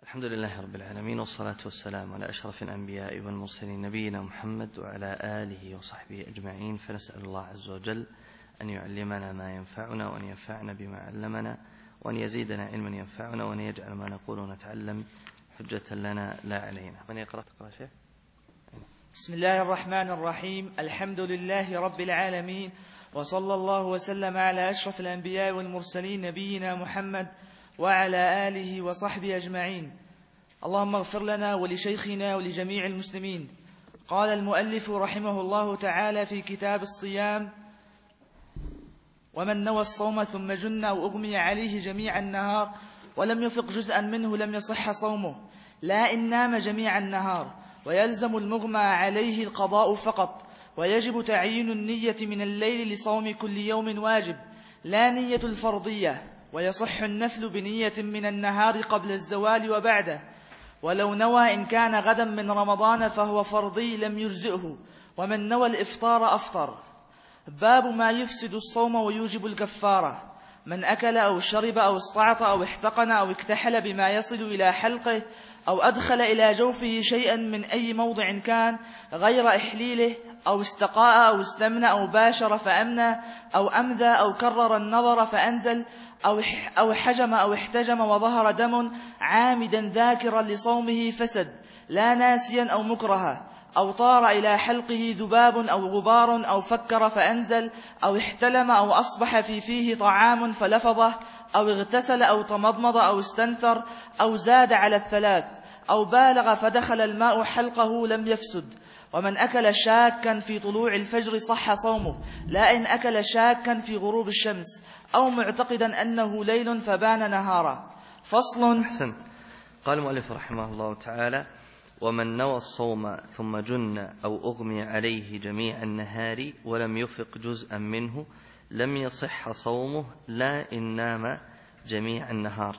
الحمد لله رب العالمين، والصلاة والسلام على أشرف الأنبياء والمرسلين نبينا محمد وعلى آله وصحبه أجمعين. فنسأل الله عز وجل أن يعلمنا ما ينفعنا، وأن ينفعنا بما علمنا، وأن يزيدنا علما ينفعنا، وأن يجعل ما نقول ونتعلم حجة لنا لا علينا. من يقرأ شيء؟ بسم الله الرحمن الرحيم. الحمد لله رب العالمين، وصلى الله وسلم على أشرف الأنبياء والمرسلين نبينا محمد وعلى آله وصحبه أجمعين. اللهم اغفر لنا ولشيخنا ولجميع المسلمين. قال المؤلف رحمه الله تعالى في كتاب الصيام: ومن نوى الصوم ثم جن أو أغمي عليه جميع النهار ولم يفق جزءا منه لم يصح صومه، لا إن نام جميع النهار، ويلزم المغمى عليه القضاء فقط، ويجب تعيين النية من الليل لصوم كل يوم واجب، لا نية الفرضية، ويصح النفل بنية من النهار قبل الزوال وبعده، ولو نوى إن كان غدا من رمضان فهو فرضي لم يجزئه، ومن نوى الإفطار أفطر. باب ما يفسد الصوم ويوجب الكفارة: من أكل أو شرب أو استعط أو احتقن أو اكتحل بما يصل إلى حلقه أو أدخل إلى جوفه شيئا من أي موضع كان غير إحليله، أو استقاء أو استمنى أو باشر فأمنى أو أمذى أو كرر النظر فأنزل أو حجم أو احتجم وظهر دم عامدا ذاكرا لصومه فسد، لا ناسيا أو مكرها، أو طار إلى حلقه ذباب أو غبار أو فكر فأنزل، أو احتلم أو أصبح في فيه طعام فلفظه، أو اغتسل أو تمضمض أو استنثر، أو زاد على الثلاث، أو بالغ فدخل الماء حلقه لم يفسد. ومن أكل شاكا في طلوع الفجر صح صومه، لا إن أكل شاكا في غروب الشمس أو معتقدا أنه ليل فبان نهارا. فصل. أحسنت. قال المؤلف رحمه الله تعالى: ومن نوى الصوم ثم جن أو أغمي عليه جميع النهار ولم يفق جزءا منه لم يصح صومه، لا إن نام جميع النهار.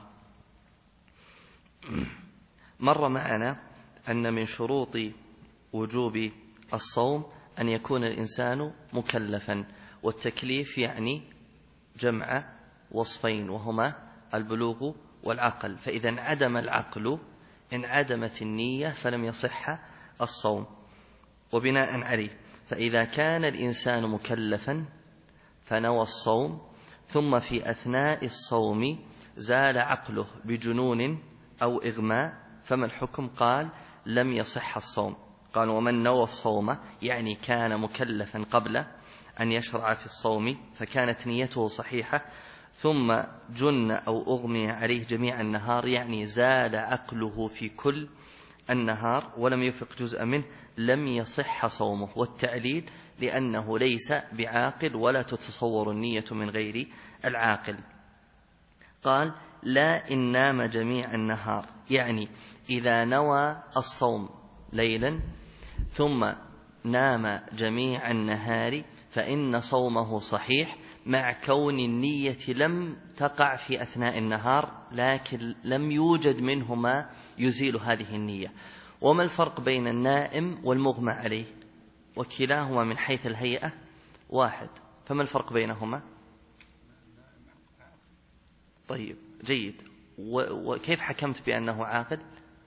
مر معنا أن من شروط وجوب الصوم أن يكون الإنسان مكلفا، والتكليف يعني جمع وصفين وهما البلوغ والعقل، فإذا انعدم العقل انعدمت النية فلم يصح الصوم. وبناء عليه فإذا كان الإنسان مكلفا فنوى الصوم ثم في أثناء الصوم زال عقله بجنون أو إغماء فما الحكم؟ قال: لم يصح الصوم. قال: ومن نوى الصوم يعني كان مكلفا قبل أن يشرع في الصوم فكانت نيته صحيحة، ثم جن أو أغمي عليه جميع النهار يعني زال عقله في كل النهار ولم يفق جزءا منه، لم يصح صومه. والتعليل لأنه ليس بعاقل ولا تتصور النية من غير العاقل. قال: لا إن نام جميع النهار، يعني إذا نوى الصوم ليلا ثم نام جميع النهار فإن صومه صحيح، مع كون النية لم تقع في أثناء النهار لكن لم يوجد منه ما يزيل هذه النية. وما الفرق بين النائم والمغمى عليه؟ وكلاهما من حيث الهيئة واحد، فما الفرق بينهما؟ طيب جيد. وكيف حكمت بأنه عاقل؟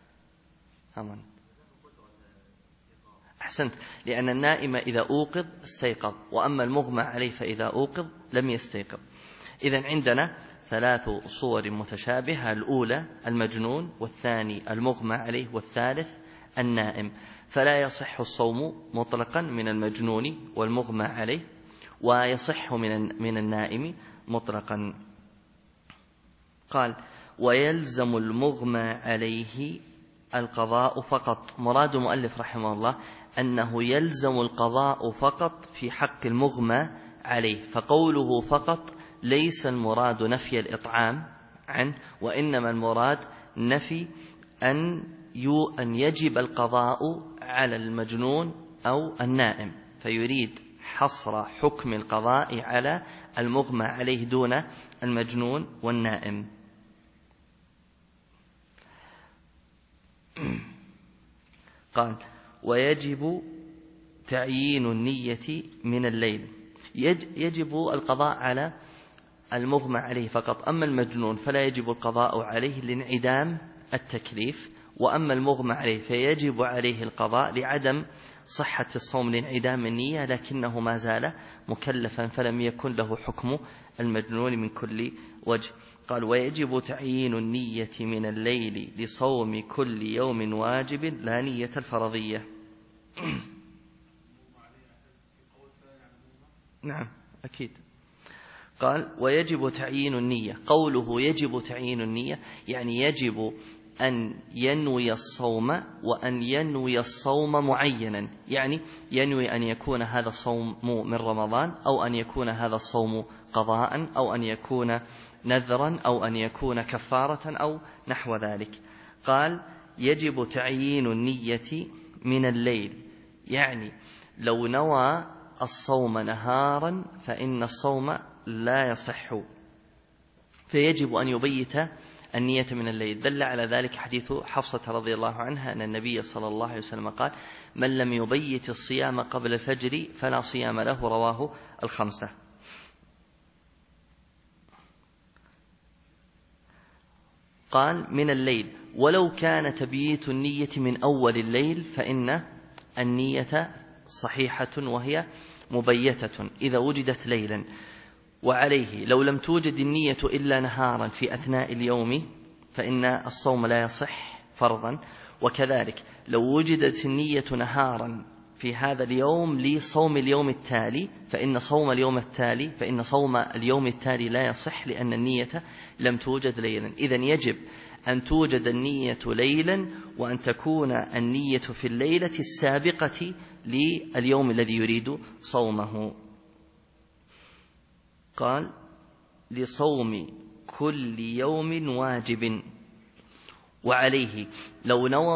أحسنت، لأن النائم إذا أوقظ استيقظ، وأما المغمى عليه فإذا أوقظ لم يستيقظ. إذن عندنا ثلاث صور متشابهة: الأولى المجنون، والثاني المغمى عليه، والثالث النائم. فلا يصح الصوم مطلقا من المجنون والمغمى عليه، ويصح من النائم مطلقا. قال: ويلزم المغمى عليه القضاء فقط. مراد المؤلف رحمه الله أنه يلزم القضاء فقط في حق المغمى عليه، فقوله فقط ليس المراد نفي الإطعام عنه، وإنما المراد نفي أن يجب القضاء على المجنون أو النائم، فيريد حصر حكم القضاء على المغمى عليه دون المجنون والنائم. قال: ويجب تعيين النية من الليل. يجب القضاء على المغمى عليه فقط، أما المجنون فلا يجب القضاء عليه لانعدام التكليف، وأما المغمى عليه فيجب عليه القضاء لعدم صحة الصوم لانعدام النية، لكنه ما زال مكلفا فلم يكن له حكم المجنون من كل وجه. قال: ويجب تعيين النية من الليل لصوم كل يوم واجب لا نية الفرضية. نعم أكيد. قال: ويجب تعيين النية. قوله يجب تعيين النية يعني يجب أن ينوي الصوم، وأن ينوي الصوم معينا، يعني ينوي أن يكون هذا الصوم من رمضان، أو أن يكون هذا الصوم قضاء، أو أن يكون نذرا، أو أن يكون كفارة أو نحو ذلك. قال: يجب تعيين النية من الليل، يعني لو نوى الصوم نهارا فإن الصوم لا يصح، فيجب أن يبيت النية من الليل. دل على ذلك حديث حفصة رضي الله عنها أن النبي صلى الله عليه وسلم قال: من لم يبيت الصيام قبل الفجر فلا صيام له، رواه الخمسة. قال: من الليل، ولو كان تبييت النية من أول الليل فإن النية صحيحة وهي مبيتة إذا وجدت ليلا. وعليه لو لم توجد النية إلا نهارا في أثناء اليوم فإن الصوم لا يصح فرضا. وكذلك لو وجدت النية نهارا في هذا اليوم لصوم اليوم التالي فإن صوم اليوم التالي لا يصح، لأن النية لم توجد ليلا. إذن يجب أن توجد النية ليلا، وأن تكون النية في الليلة السابقة لليوم الذي يريد صومه. قال: لصوم كل يوم واجب. وعليه لو نوى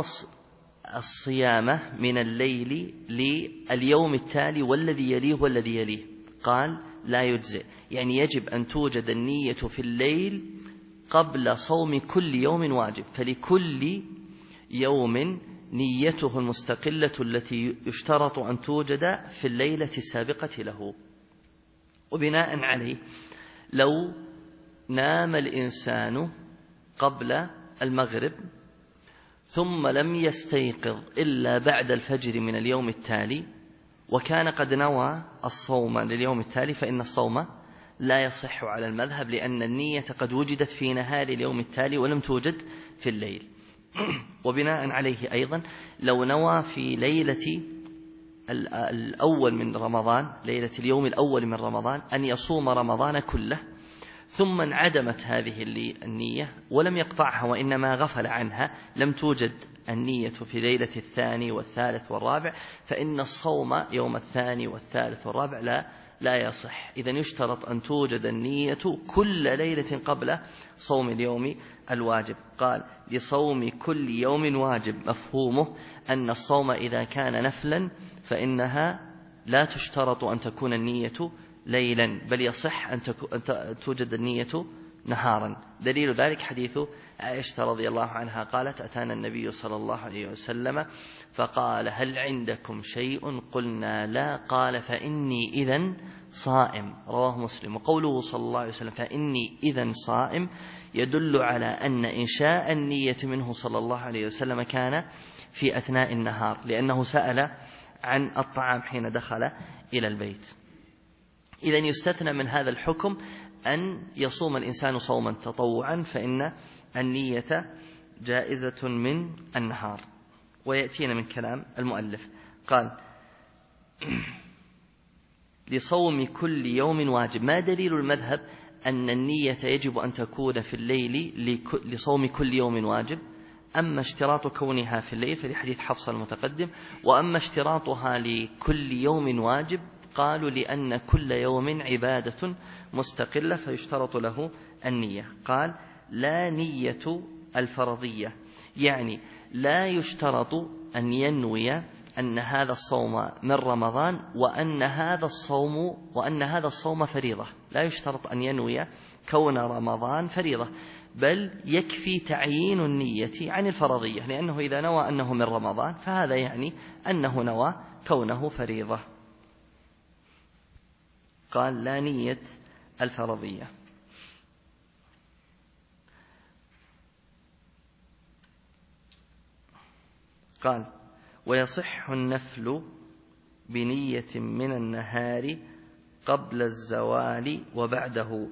الصيام من الليل لليوم التالي والذي يليه قال: لا يجزئ، يعني يجب أن توجد النية في الليل قبل صوم كل يوم واجب، فلكل يوم نيته المستقلة التي يشترط أن توجد في الليلة السابقة له. وبناء عليه لو نام الإنسان قبل المغرب ثم لم يستيقظ إلا بعد الفجر من اليوم التالي وكان قد نوى الصوم لليوم التالي فإن الصوم لا يصح على المذهب، لأن النية قد وجدت في نهار اليوم التالي ولم توجد في الليل. وبناء عليه أيضا لو نوى في ليلة الأول من رمضان، ليلة اليوم الأول من رمضان، أن يصوم رمضان كله، ثم انعدمت هذه النية ولم يقطعها وإنما غفل عنها، لم توجد النية في ليلة الثاني والثالث والرابع، فإن الصوم يوم الثاني والثالث والرابع لا يصح. إذن يشترط أن توجد النية كل ليلة قبل صوم اليوم الواجب. قال: لصوم كل يوم واجب، مفهومه أن الصوم إذا كان نفلا فإنها لا تشترط أن تكون النية ليلا، بل يصح أن توجد النية نهارا. دليل ذلك حديث عائشة رضي الله عنها قالت: أتانا النبي صلى الله عليه وسلم فقال: هل عندكم شيء؟ قلنا لا. قال: فإني إذن صائم، رواه مسلم. وقوله صلى الله عليه وسلم فإني إذن صائم يدل على أن إنشاء النية منه صلى الله عليه وسلم كان في أثناء النهار، لأنه سأل عن الطعام حين دخل إلى البيت. إذن يستثنى من هذا الحكم أن يصوم الإنسان صوما تطوعا، فإن النية جائزة من النهار. ويأتينا من كلام المؤلف. قال: لصوم كل يوم واجب. ما دليل المذهب أن النية يجب أن تكون في الليل لصوم كل يوم واجب؟ أما اشتراط كونها في الليل فلحديث حفصة المتقدم، وأما اشتراطها لكل يوم واجب قالوا لأن كل يوم عبادة مستقلة فيشترط له النية. قال: لا نية الفرضية، يعني لا يشترط أن ينوي أن هذا الصوم من رمضان وأن هذا الصوم فريضة، لا يشترط أن ينوي كون رمضان فريضة، بل يكفي تعيين النية عن الفرضية، لأنه إذا نوى أنه من رمضان فهذا يعني أنه نوى كونه فريضة. قال: لا نية الفرضية. قال: ويصح النفل بنية من النهار قبل الزوال وبعده.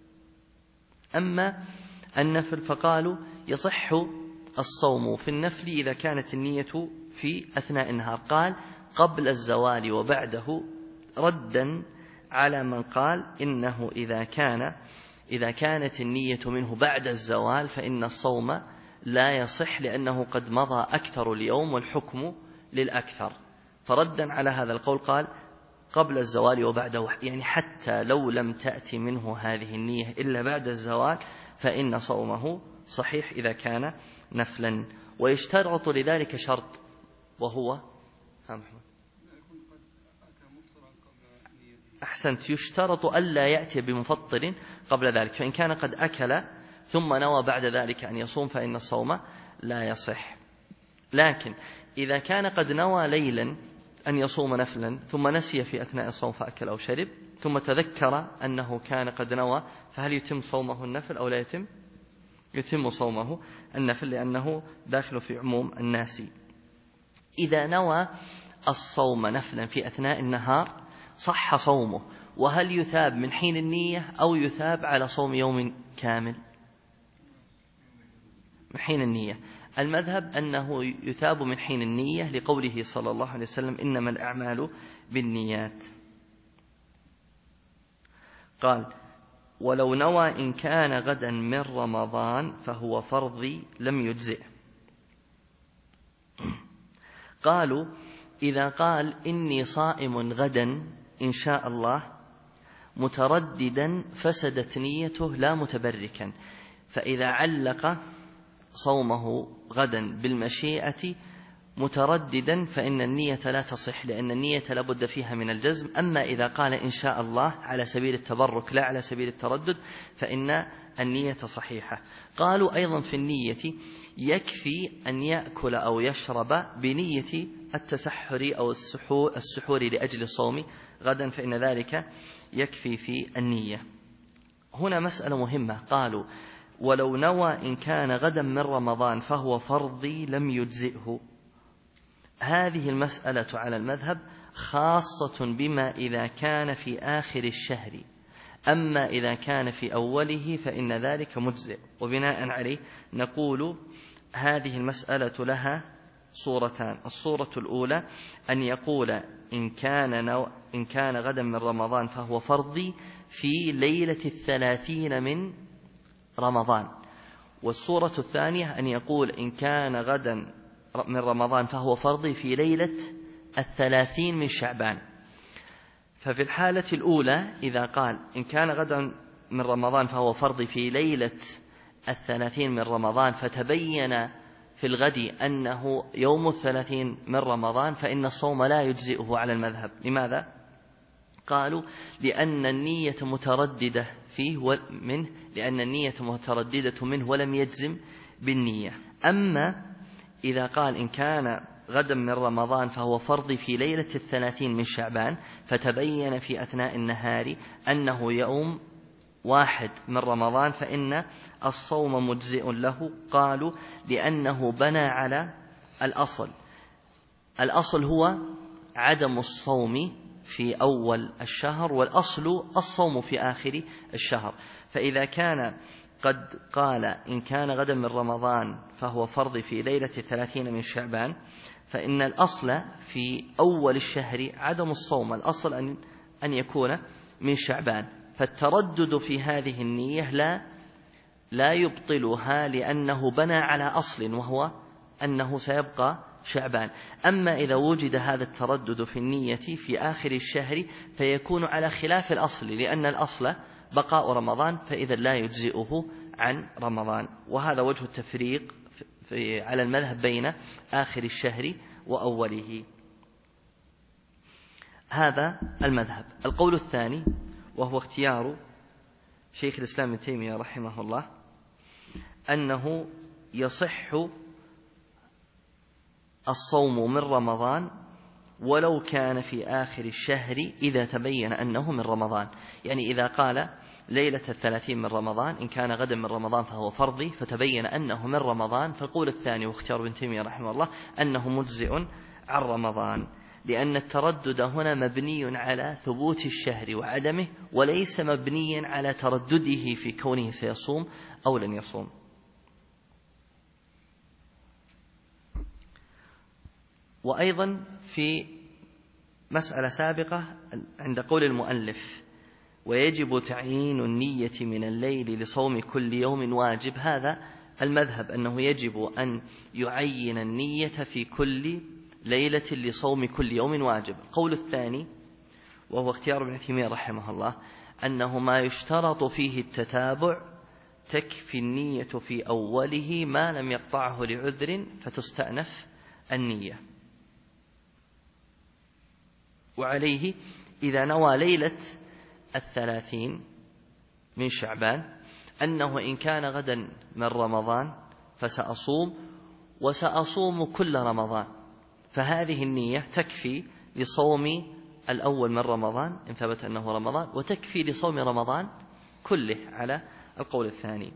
أما النفل فقالوا يصح الصوم في النفل إذا كانت النية في أثناء النهار، قال قبل الزوال وبعده، ردا على من قال إنه إذا كانت النية منه بعد الزوال فإن الصوم لا يصح، لأنه قد مضى أكثر اليوم والحكم للأكثر. فردا على هذا القول قال قبل الزوال وبعده، يعني حتى لو لم تأتي منه هذه النية إلا بعد الزوال فإن صومه صحيح إذا كان نفلا. ويشترط لذلك شرط، وهو أحسنت، يشترط ألا يأتي بمفطر قبل ذلك، فإن كان قد أكل ثم نوى بعد ذلك أن يصوم فإن الصوم لا يصح. لكن إذا كان قد نوى ليلا أن يصوم نفلا ثم نسي في أثناء الصوم فأكل أو شرب ثم تذكر أنه كان قد نوى، فهل يتم صومه النفل أو لا يتم؟ يتم صومه النفل، لأنه داخل في عموم الناس. إذا نوى الصوم نفلا في أثناء النهار صح صومه. وهل يثاب من حين النية أو يثاب على صوم يوم كامل؟ من حين النية. المذهب أنه يثاب من حين النية، لقوله صلى الله عليه وسلم إنما الأعمال بالنيات. قال: ولو نوى إن كان غدا من رمضان فهو فرضي لم يجزئ. قالوا إذا قال إني صائم غدا إن شاء الله مترددا فسدت نيته لا متبركا، فإذا علق صومه غدا بالمشيئة مترددا فإن النية لا تصح، لأن النية لابد فيها من الجزم. أما إذا قال إن شاء الله على سبيل التبرك لا على سبيل التردد فإن النية صحيحة. قالوا أيضا في النية يكفي أن يأكل أو يشرب بنية التسحر أو السحور لأجل الصوم غدا، فإن ذلك يكفي في النية. هنا مسألة مهمة، قالوا ولو نوى إن كان غدا من رمضان فهو فرضي لم يجزئه. هذه المسألة على المذهب خاصة بما إذا كان في آخر الشهر، أما إذا كان في أوله فإن ذلك مجزئ. وبناء عليه نقول هذه المسألة لها صورتان. الصورة الأولى أن يقول إن كان غدا من رمضان فهو فرضي في ليلة 30 من رمضان. والصورة الثانية أن يقول إن كان غدا من رمضان فهو فرضي في ليلة 30 من شعبان. ففي الحالة الأولى إذا قال إن كان غدا من رمضان فهو فرضي في ليلة 30 من رمضان فتبين في الغد أنه يوم 30 من رمضان فإن الصوم لا يجزئه على المذهب. لماذا؟ قالوا لأن النية مترددة فيه منه، لأن النية مترددة منه ولم يجزم بالنية. أما إذا قال إن كان غدا من رمضان فهو فرضي في ليلة 30 من شعبان فتبين في أثناء النهار أنه يوم 1 من رمضان فإن الصوم مجزئ له. قالوا لأنه بنى على الأصل هو عدم الصوم في أول الشهر، والأصل الصوم في آخر الشهر. فإذا كان قد قال إن كان غدا من رمضان فهو فرض في ليلة 30 من شعبان فإن الأصل في أول الشهر عدم الصوم، الأصل أن يكون من شعبان. فالتردد في هذه النية لا يبطلها، لأنه بنى على أصل وهو أنه سيبقى شعبان. أما إذا وجد هذا التردد في النية في آخر الشهر فيكون على خلاف الأصل، لأن الأصل بقاء رمضان، فإذا لا يجزئه عن رمضان. وهذا وجه التفريق على المذهب بين آخر الشهر وأوله. هذا المذهب. القول الثاني وهو اختيار شيخ الإسلام ابن تيمية رحمه الله أنه يصح الصوم من رمضان ولو كان في آخر الشهر إذا تبين أنه من رمضان. يعني إذا قال ليلة 30 من رمضان، إن كان غدا من رمضان فهو فرضي، فتبين أنه من رمضان. فالقول الثاني واختيار ابن تيمية رحمه الله أنه مجزئ عن رمضان، لأن التردد هنا مبني على ثبوت الشهر وعدمه، وليس مبنيا على تردده في كونه سيصوم أو لن يصوم. وأيضا في مسألة سابقة عند قول المؤلف ويجب تعيين النية من الليل لصوم كل يوم واجب، هذا المذهب أنه يجب أن يعين النية في كل ليلة لصوم كل يوم واجب. القول الثاني وهو اختيار ابن تيمية رحمه الله أنه ما يشترط فيه التتابع تكفي النية في أوله ما لم يقطعه لعذر فتستأنف النية. وعليه إذا نوى ليلة 30 من شعبان أنه إن كان غدا من رمضان فسأصوم وسأصوم كل رمضان، فهذه النية تكفي لصوم الأول من رمضان إن ثبت أنه رمضان، وتكفي لصوم رمضان كله على القول الثاني.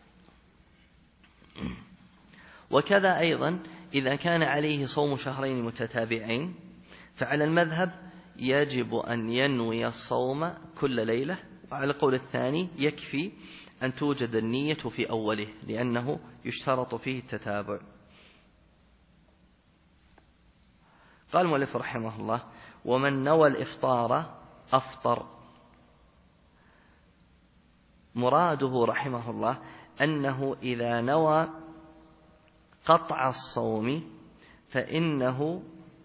وكذا أيضا إذا كان عليه صوم شهرين متتابعين فعلى المذهب يجب أن ينوي الصوم كل ليلة، وعلى القول الثاني يكفي أن توجد النية في أوله لأنه يشترط فيه التتابع. قال المؤلف رحمه الله ومن نوى الإفطار أفطر. مراده رحمه الله أنه إذا نوى قطع الصوم فإنه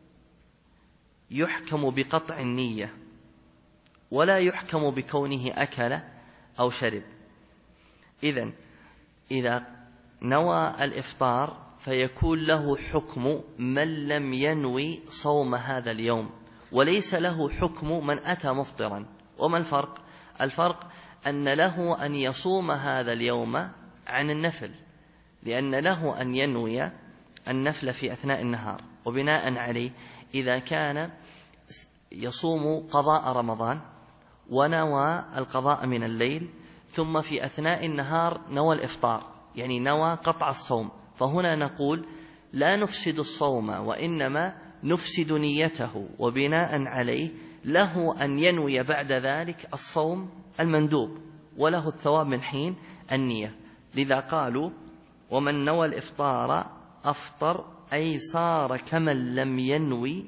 يحكم بقطع النية ولا يحكم بكونه أكل أو شرب. إذا نوى الإفطار فيكون له حكم من لم ينوي صوم هذا اليوم، وليس له حكم من أتى مفطرا. وما الفرق؟ الفرق أن له أن يصوم هذا اليوم عن النفل، لأن له أن ينوي النفل في أثناء النهار، وبناء عليه إذا كان يصوم قضاء رمضان ونوى القضاء من الليل ثم في أثناء النهار نوى الإفطار، يعني نوى قطع الصوم، فهنا نقول لا نفسد الصوم وإنما نفسد نيته، وبناء عليه له أن ينوي بعد ذلك الصوم المندوب وله الثواب من حين النية. لذا قالوا ومن نوى الإفطار أفطر، أي صار كمن لم ينوي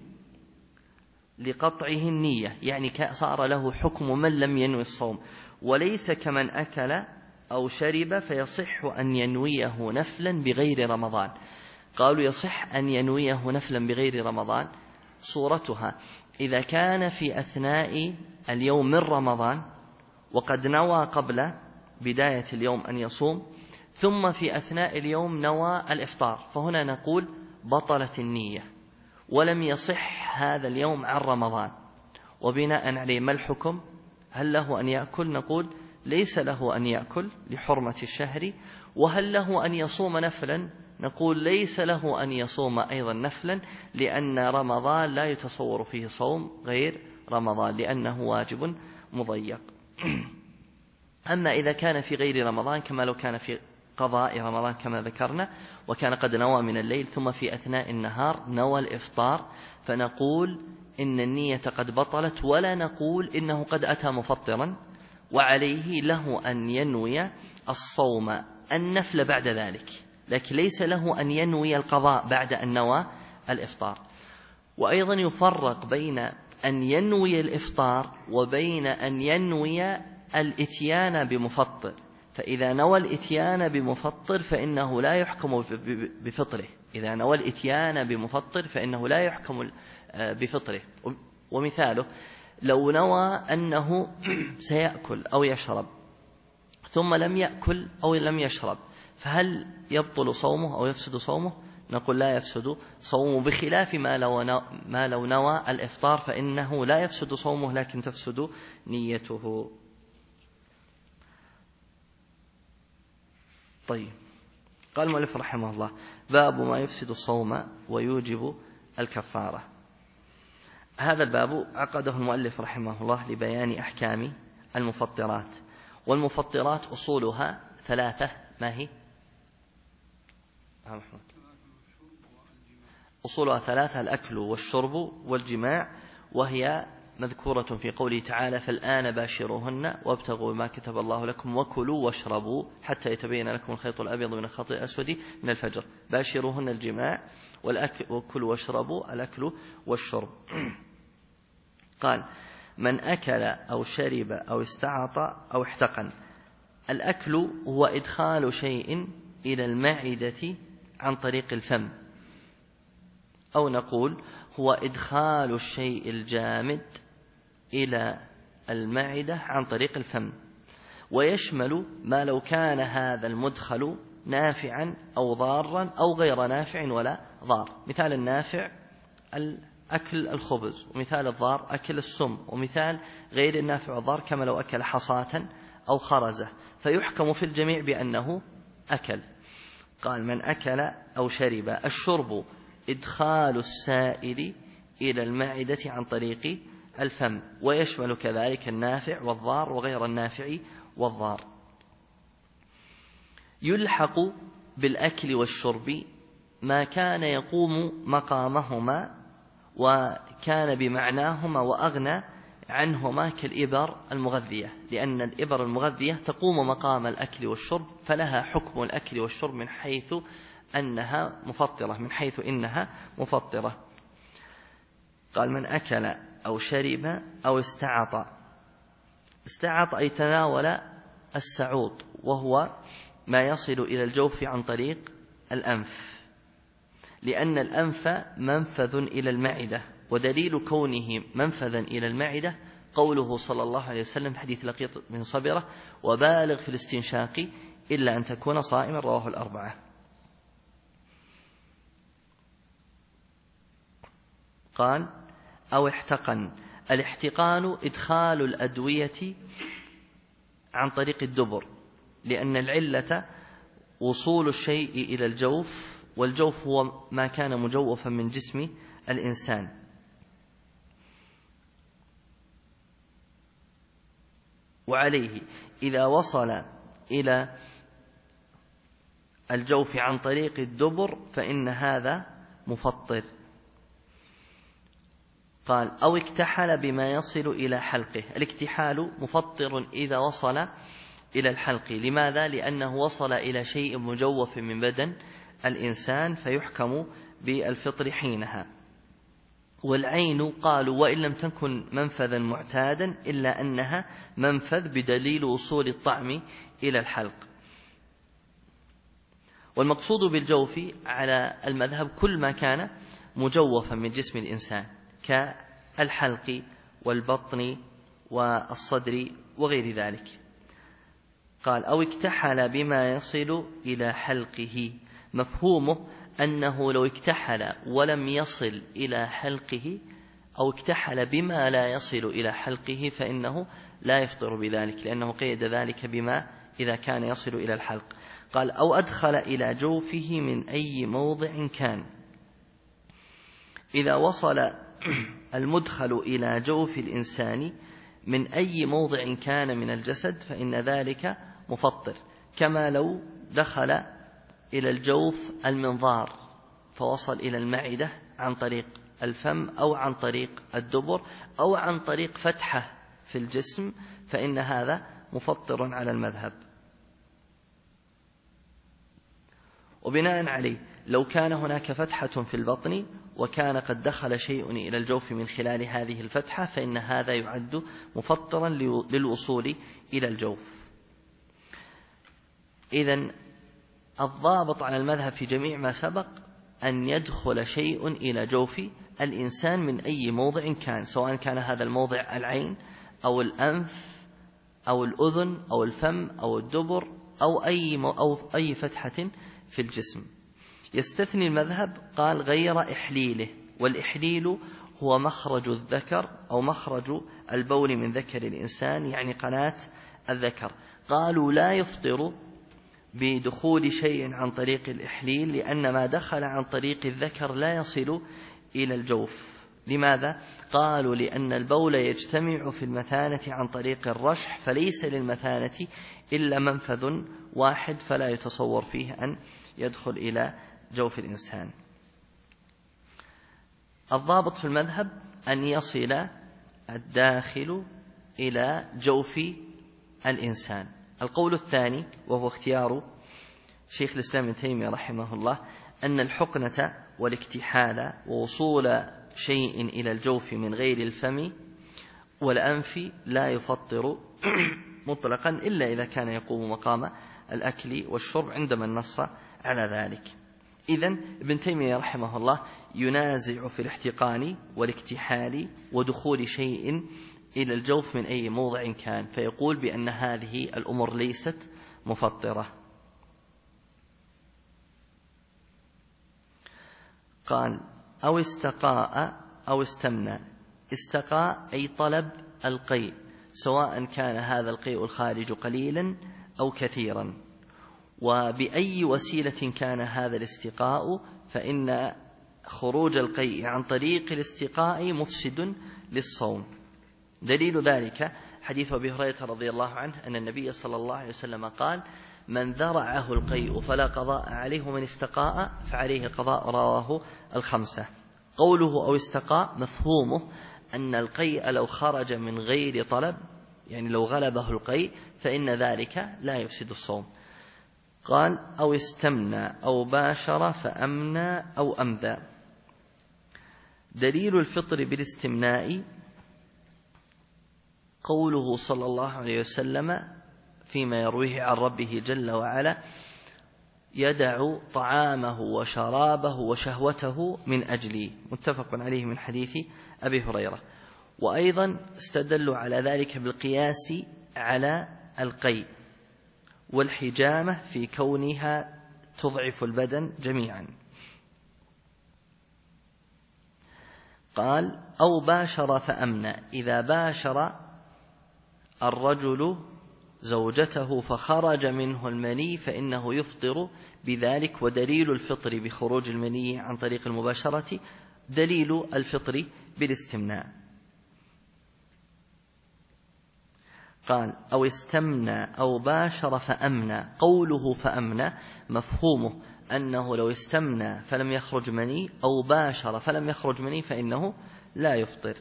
لقطعه النية، يعني صار له حكم من لم ينوي الصوم، وليس كمن أكل أو شرب فيصح أن ينويه نفلا بغير رمضان. قالوا يصح أن ينويه نفلا بغير رمضان. صورتها إذا كان في أثناء اليوم من رمضان وقد نوى قبل بداية اليوم أن يصوم، ثم في أثناء اليوم نوى الإفطار، فهنا نقول بطلت النية ولم يصح هذا اليوم عن رمضان. وبناء عليه ما الحكم؟ هل له أن يأكل؟ نقول ليس له أن يأكل لحرمة الشهر. وهل له أن يصوم نفلا؟ نقول ليس له أن يصوم أيضا نفلا، لأن رمضان لا يتصور فيه صوم غير رمضان لأنه واجب مضيق. أما إذا كان في غير رمضان كما لو كان في قضاء رمضان كما ذكرنا وكان قد نوى من الليل ثم في أثناء النهار نوى الإفطار، فنقول إن النية قد بطلت، ولا نقول إنه قد أتى مفطرا، وعليه له أن ينوي الصوم النفل بعد ذلك، لكن ليس له أن ينوي القضاء بعد أن نوى الإفطار. وأيضا يفرق بين أن ينوي الإفطار وبين أن ينوي الإتيان بمفطر. فإذا نوى الإتيان بمفطر فإنه لا يحكم بفطره، إذا نوى الإتيان بمفطر فإنه لا يحكم بفطره. ومثاله لو نوى أنه سيأكل أو يشرب ثم لم يأكل أو لم يشرب، فهل يبطل صومه أو يفسد صومه؟ نقول لا يفسد صومه، بخلاف ما لو نوى الإفطار فإنه لا يفسد صومه لكن تفسد نيته. طيب، قال المؤلف رحمه الله باب ما يفسد الصوم ويوجب الكفارة. هذا الباب عقده المؤلف رحمه الله لبيان أحكام المفطرات، والمفطرات أصولها ثلاثة، ما هي؟ أصولها ثلاثة: الأكل والشرب والجماع، وهي مذكورة في قوله تعالى: فالآن باشروهن وابتغوا ما كتب الله لكم وكلوا واشربوا حتى يتبين لكم الخيط الأبيض من الخيط الأسود من الفجر. باشروهن الجماع، وكلوا واشربوا الأكل والشرب. قال: من أكل أو شرب أو استعط أو احتقن. الأكل هو إدخال شيء إلى المعدة عن طريق الفم، أو نقول هو إدخال الشيء الجامد إلى المعدة عن طريق الفم، ويشمل ما لو كان هذا المدخل نافعا أو ضارا أو غير نافع ولا ضار. مثال النافع أكل الخبز، ومثال الضار أكل السم، ومثال غير النافع والضار كما لو أكل حصاة أو خرزة، فيحكم في الجميع بأنه أكل. قال: من أكل أو شرب. الشرب إدخال السائل إلى المعدة عن طريق الفم، ويشمل كذلك النافع والضار وغير النافع والضار. يلحق بالأكل والشرب ما كان يقوم مقامهما وكان بمعناهما وأغنى عنهما كالإبر المغذية، لأن الإبر المغذية تقوم مقام الأكل والشرب، فلها حكم الأكل والشرب من حيث أنها مفطرة. قال: من أكل أو شرب أو استعط. استعط أي تناول السعوط، وهو ما يصل إلى الجوف عن طريق الأنف، لأن الأنف منفذ إلى المعدة، ودليل كونه منفذا إلى المعدة قوله صلى الله عليه وسلم حديث لقيط بن صبرة: وبالغ في الاستنشاق إلا أن تكون صائما، رواه الأربعة. قال: أو احتقن. الاحتقان إدخال الأدوية عن طريق الدبر، لأن العلة وصول الشيء إلى الجوف، والجوف هو ما كان مجوفا من جسم الإنسان. وعليه إذا وصل إلى الجوف عن طريق الدبر فإن هذا مفطر. قال: أو اكتحل بما يصل إلى حلقه. الاكتحال مفطر إذا وصل إلى الحلق. لماذا؟ لأنه وصل إلى شيء مجوف من بدن الإنسان، فيحكم بالفطر حينها. والعين قالوا وإن لم تكن منفذا معتادا إلا أنها منفذ بدليل وصول الطعم إلى الحلق. والمقصود بالجوف على المذهب كل ما كان مجوفا من جسم الإنسان كالحلق والبطن والصدر وغير ذلك. قال: أو اكتحل بما يصل إلى حلقه. مفهومه أنه لو اكتحل ولم يصل إلى حلقه، أو اكتحل بما لا يصل إلى حلقه، فإنه لا يفطر بذلك، لأنه قيد ذلك بما إذا كان يصل إلى الحلق. قال: أو أدخل إلى جوفه من أي موضع كان. إذا وصل المدخل إلى جوف الإنسان من أي موضع كان من الجسد فإن ذلك مفطر، كما لو دخل إلى الجوف المنظار فوصل إلى المعدة عن طريق الفم أو عن طريق الدبر أو عن طريق فتحة في الجسم، فإن هذا مفطر على المذهب. وبناء عليه لو كان هناك فتحة في البطن وكان قد دخل شيء إلى الجوف من خلال هذه الفتحة فإن هذا يعد مفطرا للوصول إلى الجوف. إذن الضابط على المذهب في جميع ما سبق أن يدخل شيء إلى جوف الإنسان من أي موضع كان، سواء كان هذا الموضع العين أو الأنف أو الأذن أو الفم أو الدبر أو أي فتحة في الجسم. يستثني المذهب قال غير إحليله، والإحليل هو مخرج الذكر أو مخرج البول من ذكر الإنسان، يعني قناة الذكر. قالوا لا يفطر بدخول شيء عن طريق الإحليل، لأن ما دخل عن طريق الذكر لا يصل إلى الجوف، لماذا؟ قالوا لأن البول يجتمع في المثانة عن طريق الرشح، فليس للمثانة إلا منفذ واحد، فلا يتصور فيه أن يدخل إلى جوف الإنسان. الضابط في المذهب أن يصل الداخل إلى جوف الإنسان. القول الثاني وهو اختيار شيخ الإسلام ابن تيمية رحمه الله أن الحقنة والاكتحال ووصول شيء إلى الجوف من غير الفم والأنف لا يفطر مطلقا إلا إذا كان يقوم مقام الأكل والشرب عندما نص على ذلك. إذن ابن تيمية رحمه الله ينازع في الاحتقان والاكتحال ودخول شيء إلى الجوف من أي موضع كان، فيقول بأن هذه الأمور ليست مفطرة. قال أو استقاء أو استمنى. استقاء أي طلب القيء، سواء كان هذا القيء الخارج قليلا أو كثيرا، وبأي وسيلة كان هذا الاستقاء، فإن خروج القيء عن طريق الاستقاء مفسد للصوم. دليل ذلك حديث أبي هريرة رضي الله عنه أن النبي صلى الله عليه وسلم قال: من ذرعه القيء فلا قضاء عليه، ومن استقاء فعليه قضاء، رواه الخمسة. قوله أو استقاء مفهومه أن القيء لو خرج من غير طلب، يعني لو غلبه القيء، فإن ذلك لا يفسد الصوم. قال أو استمنى أو باشر فأمنى أو أمذى. دليل الفطر بالاستمناء قوله صلى الله عليه وسلم فيما يرويه عن ربه جل وعلا: يدع طعامه وشرابه وشهوته من أجلي، متفق عليه من حديث أبي هريرة. وأيضا استدلوا على ذلك بالقياس على القيء والحجامة في كونها تضعف البدن جميعا. قال أو باشر فأمنى. إذا باشر الرجل زوجته فخرج منه المني فإنه يفطر بذلك. ودليل الفطر بخروج المني عن طريق المباشرة دليل الفطر بالاستمناء. قال أو استمنى أو باشر فأمنى. قوله فأمنى مفهومه أنه لو استمنى فلم يخرج مني أو باشر فلم يخرج مني فإنه لا يفطر.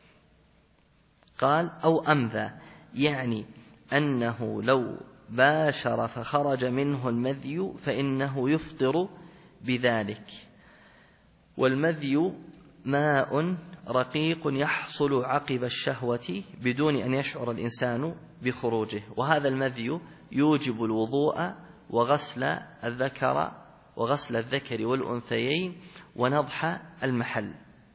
قال أو أمذى، يعني أنه لو باشر فخرج منه المذي فإنه يفطر بذلك. والمذي ماء رقيق يحصل عقب الشهوة بدون أن يشعر الإنسان بخروجه، وهذا المذي يوجب الوضوء وغسل الذكر والأنثيين ونضح المحل.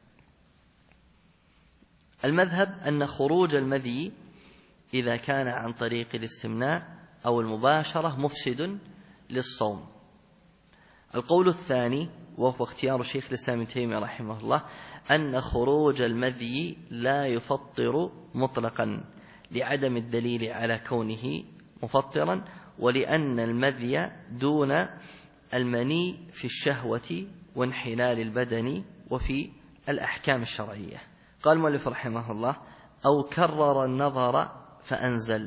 المذهب أن خروج المذي إذا كان عن طريق الاستمناء أو المباشرة مفسد للصوم. القول الثاني وهو اختيار شيخ الإسلام ابن تيمية رحمه الله أن خروج المذي لا يفطر مطلقا، لعدم الدليل على كونه مفطرا، ولأن المذي دون المني في الشهوة وانحلال البدن وفي الأحكام الشرعية. قال المؤلف رحمه الله أو كرر النظر فأنزل.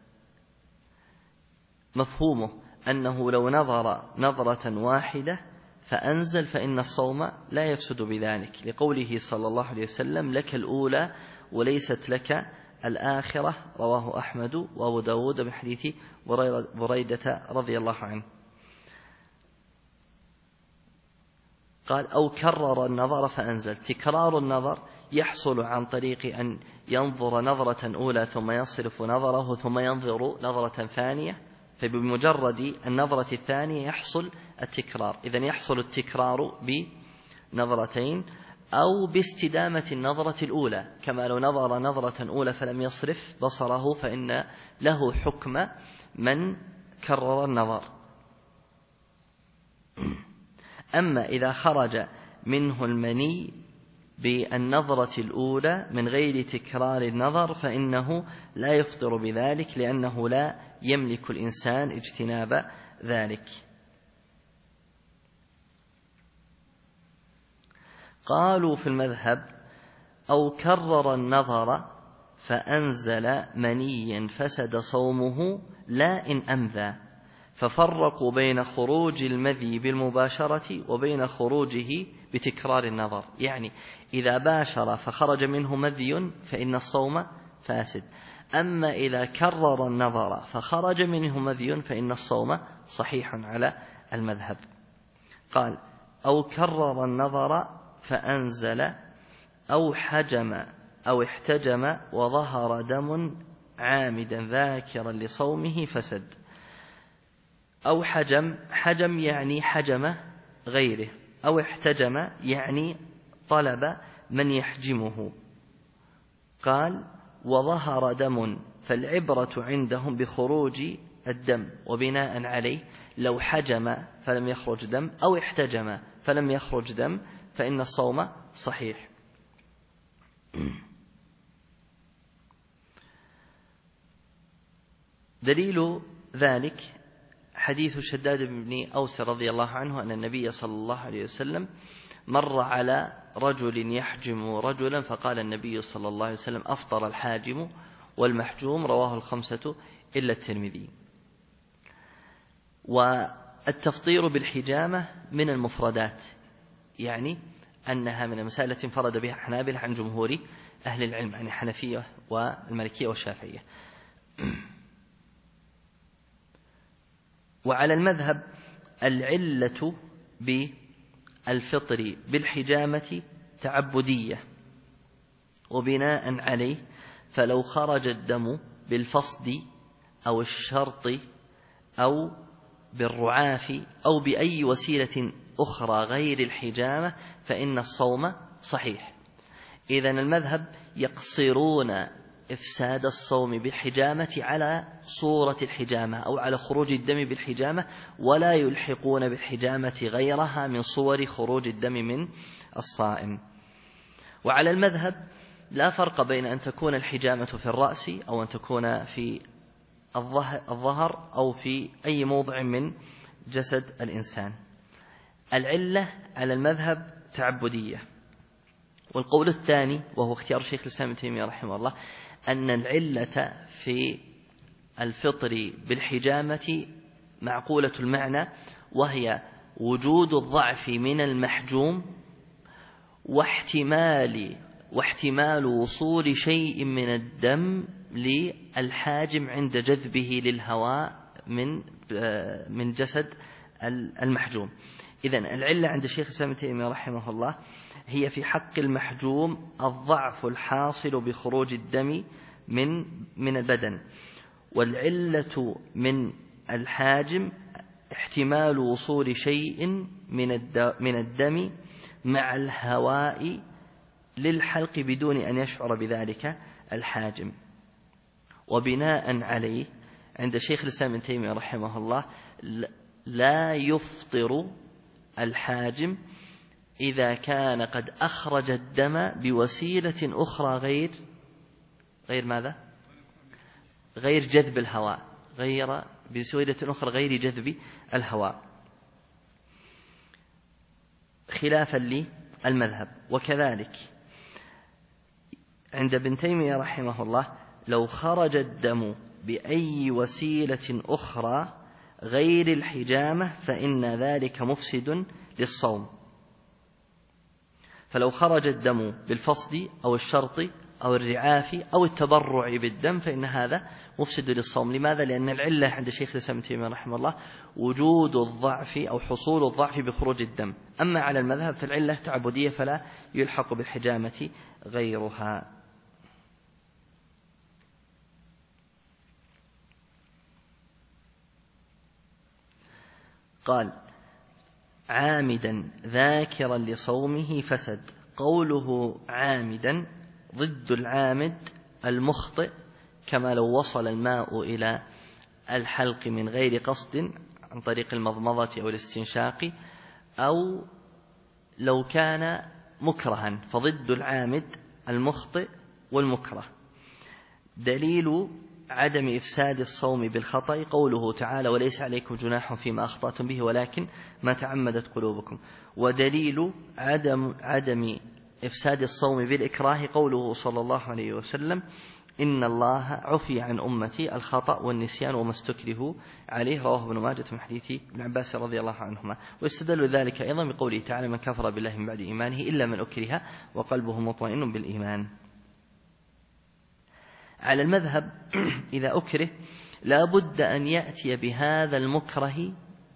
مفهومه أنه لو نظر نظرة واحدة فأنزل فإن الصوم لا يفسد بذلك، لقوله صلى الله عليه وسلم: لك الأولى وليست لك الآخرة، رواه أحمد وأبو داود من حديث بريدة رضي الله عنه. قال أو كرر النظر فأنزل. تكرار النظر يحصل عن طريق أن ينظر نظرة أولى ثم يصرف نظره ثم ينظر نظرة ثانية، فبمجرد النظرة الثانية يحصل التكرار. إذن يحصل التكرار بنظرتين أو باستدامة النظرة الأولى، كما لو نظر نظرة أولى فلم يصرف بصره فإن له حكم من كرر النظر. أما إذا خرج منه المني بالنظرة الأولى من غير تكرار النظر فإنه لا يفطر بذلك، لأنه لا يملك الإنسان اجتناب ذلك. قالوا في المذهب أو كرر النظر فأنزل منيا فسد صومه لا إن أمذى، ففرقوا بين خروج المذي بالمباشرة وبين خروجه بتكرار النظر. يعني إذا باشر فخرج منه مذي فإن الصوم فاسد، أما إذا كرر النظر فخرج منه مذي فإن الصوم صحيح على المذهب. قال: أو كرر النظر فأنزل أو حجم أو احتجم وظهر دم عامدا ذاكرا لصومه فسد. أو حجم يعني حجم غيره، أو احتجم يعني طلب من يحجمه. قال: وظهر دم، فالعبرة عندهم بخروج الدم، وبناء عليه لو حجم فلم يخرج دم أو احتجم فلم يخرج دم فإن الصوم صحيح. دليل ذلك حديث شداد بن أوس رضي الله عنه أن النبي صلى الله عليه وسلم مر على رجل يحجم رجلا، فقال النبي صلى الله عليه وسلم: أفطر الحاجم والمحجوم، رواه الخمسة إلا الترمذي. والتفطير بالحجامة من المفردات، يعني أنها من المسائل التي انفرد بها الحنابلة عن جمهور أهل العلم، عن الحنفية والمالكية والشافعية. وعلى المذهب العلة بالفطر بالحجامة تعبدية، وبناء عليه فلو خرج الدم بالفصد أو الشرط أو بالرعاف أو بأي وسيلة أخرى غير الحجامة فإن الصوم صحيح. إذن المذهب يقصرون إفساد الصوم بالحجامة على صورة الحجامة أو على خروج الدم بالحجامة، ولا يلحقون بالحجامة غيرها من صور خروج الدم من الصائم. وعلى المذهب لا فرق بين أن تكون الحجامة في الرأس أو أن تكون في الظهر أو في أي موضع من جسد الإنسان. العلة على المذهب تعبدية. والقول الثاني وهو اختيار شيخ الإسلام ابن تيمية رحمه الله أن العلة في الفطر بالحجامة معقولة المعنى، وهي وجود الضعف من المحجوم واحتمال وصول شيء من الدم للحاجم عند جذبه للهواء من جسد المحجوم. إذن العلة عند شيخ الإسلام ابن تيمية رحمه الله هي في حق المحجوم الضعف الحاصل بخروج الدم من البدن، والعلة من الحاجم احتمال وصول شيء من الدم مع الهواء للحلق بدون أن يشعر بذلك الحاجم. وبناء عليه عند شيخ الإسلام ابن تيمية رحمه الله لا يفطر الحاجم إذا كان قد أخرج الدم بوسيلة أخرى غير ماذا؟ غير جذب الهواء، بوسيلة أخرى غير جذب الهواء، خلافا للمذهب. وكذلك عند ابن تيمية رحمه الله لو خرج الدم بأي وسيلة أخرى غير الحجامة فإن ذلك مفسد للصوم. فلو خرج الدم بالفصد أو الشرط أو الرعاف أو التبرع بالدم فإن هذا مفسد للصوم. لماذا؟ لأن العلة عند شيخ الإسلام ابن تيمية رحمه الله وجود الضعف أو حصول الضعف بخروج الدم. أما على المذهب فالعلة تعبدية فلا يلحق بالحجامة غيرها. قال: عامدا ذاكرا لصومه فسد. قوله عامدا ضد العامد المخطئ، كما لو وصل الماء إلى الحلق من غير قصد عن طريق المضمضة أو الاستنشاق، أو لو كان مكرها، فضد العامد المخطئ والمكره. دليل عدم إفساد الصوم بالخطأ قوله تعالى: وليس عليكم جناح فيما أخطأتم به ولكن ما تعمدت قلوبكم. ودليل عدم إفساد الصوم بالإكراه قوله صلى الله عليه وسلم: إن الله عفي عن أمتي الخطأ والنسيان وما استكرهوا عليه، رواه ابن ماجه من حديث ابن عباس رضي الله عنهما. ويستدل ذلك أيضا بقوله تعالى: من كفر بالله من بعد إيمانه إلا من أكره وقلبه مطمئن بالإيمان. على المذهب إذا أكره لا بد أن يأتي بهذا المكره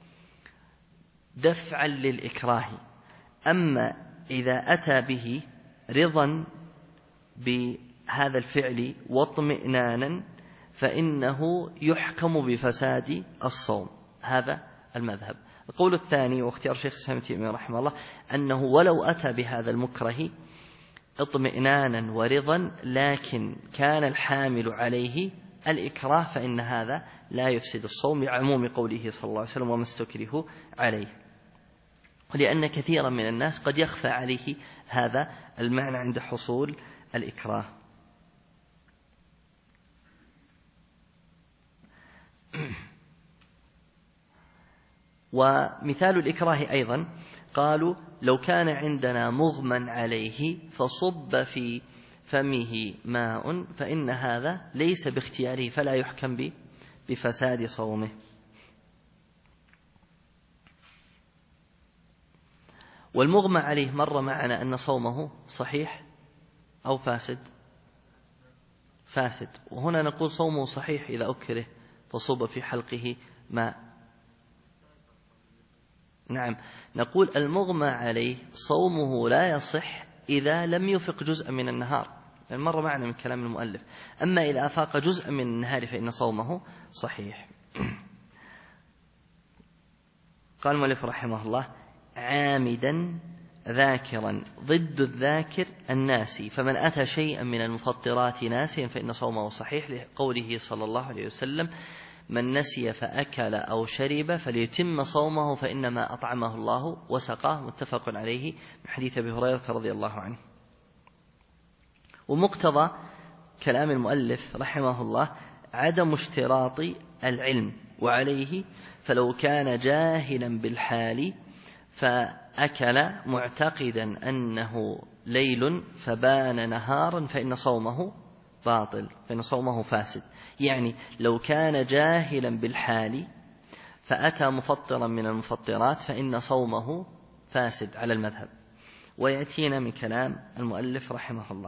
دفعا للإكراه. أما إذا أتى به رضا بهذا الفعل واطمئنانا فإنه يحكم بفساد الصوم. هذا المذهب. القول الثاني واختيار شيخ الإسلام ابن تيمية رحمه الله أنه ولو أتى بهذا المكره اطمئنانا ورضا لكن كان الحامل عليه الإكراه فإن هذا لا يفسد الصوم، لعموم قوله صلى الله عليه وسلم: وما استكرهوا عليه. ولأن كثيرا من الناس قد يخفى عليه هذا المعنى عند حصول الإكراه. ومثال الإكراه أيضا قالوا: لو كان عندنا مغمى عليه فصب في فمه ماء فإن هذا ليس باختياره فلا يحكم بفساد صومه. والمغمى عليه مر معنا أن صومه صحيح أو فاسد. وهنا نقول صومه صحيح إذا أكره فصب في حلقه ماء. نعم، نقول المغمى عليه صومه لا يصح إذا لم يفق جزءا من النهار، لأن مر معنا من كلام المؤلف. أما إذا أفاق جزءا من النهار فإن صومه صحيح. قال المؤلف رحمه الله: عامدا ذاكرا ضد الذاكر الناسي، فمن أتى شيئا من المفطرات ناسيا فإن صومه صحيح، لقوله صلى الله عليه وسلم: من نسي فأكل أو شرب فليتم صومه فإنما أطعمه الله وسقاه، متفق عليه من حديث أبي هريرة رضي الله عنه. ومقتضى كلام المؤلف رحمه الله عدم اشتراط العلم، وعليه فلو كان جاهلا بالحال فأكل معتقدا أنه ليل فبان نهارا فإن صومه باطل، فإن صومه فاسد. يعني لو كان جاهلا بالحال فأتى مفطرا من المفطرات فإن صومه فاسد على المذهب. ويأتينا من كلام المؤلف رحمه الله.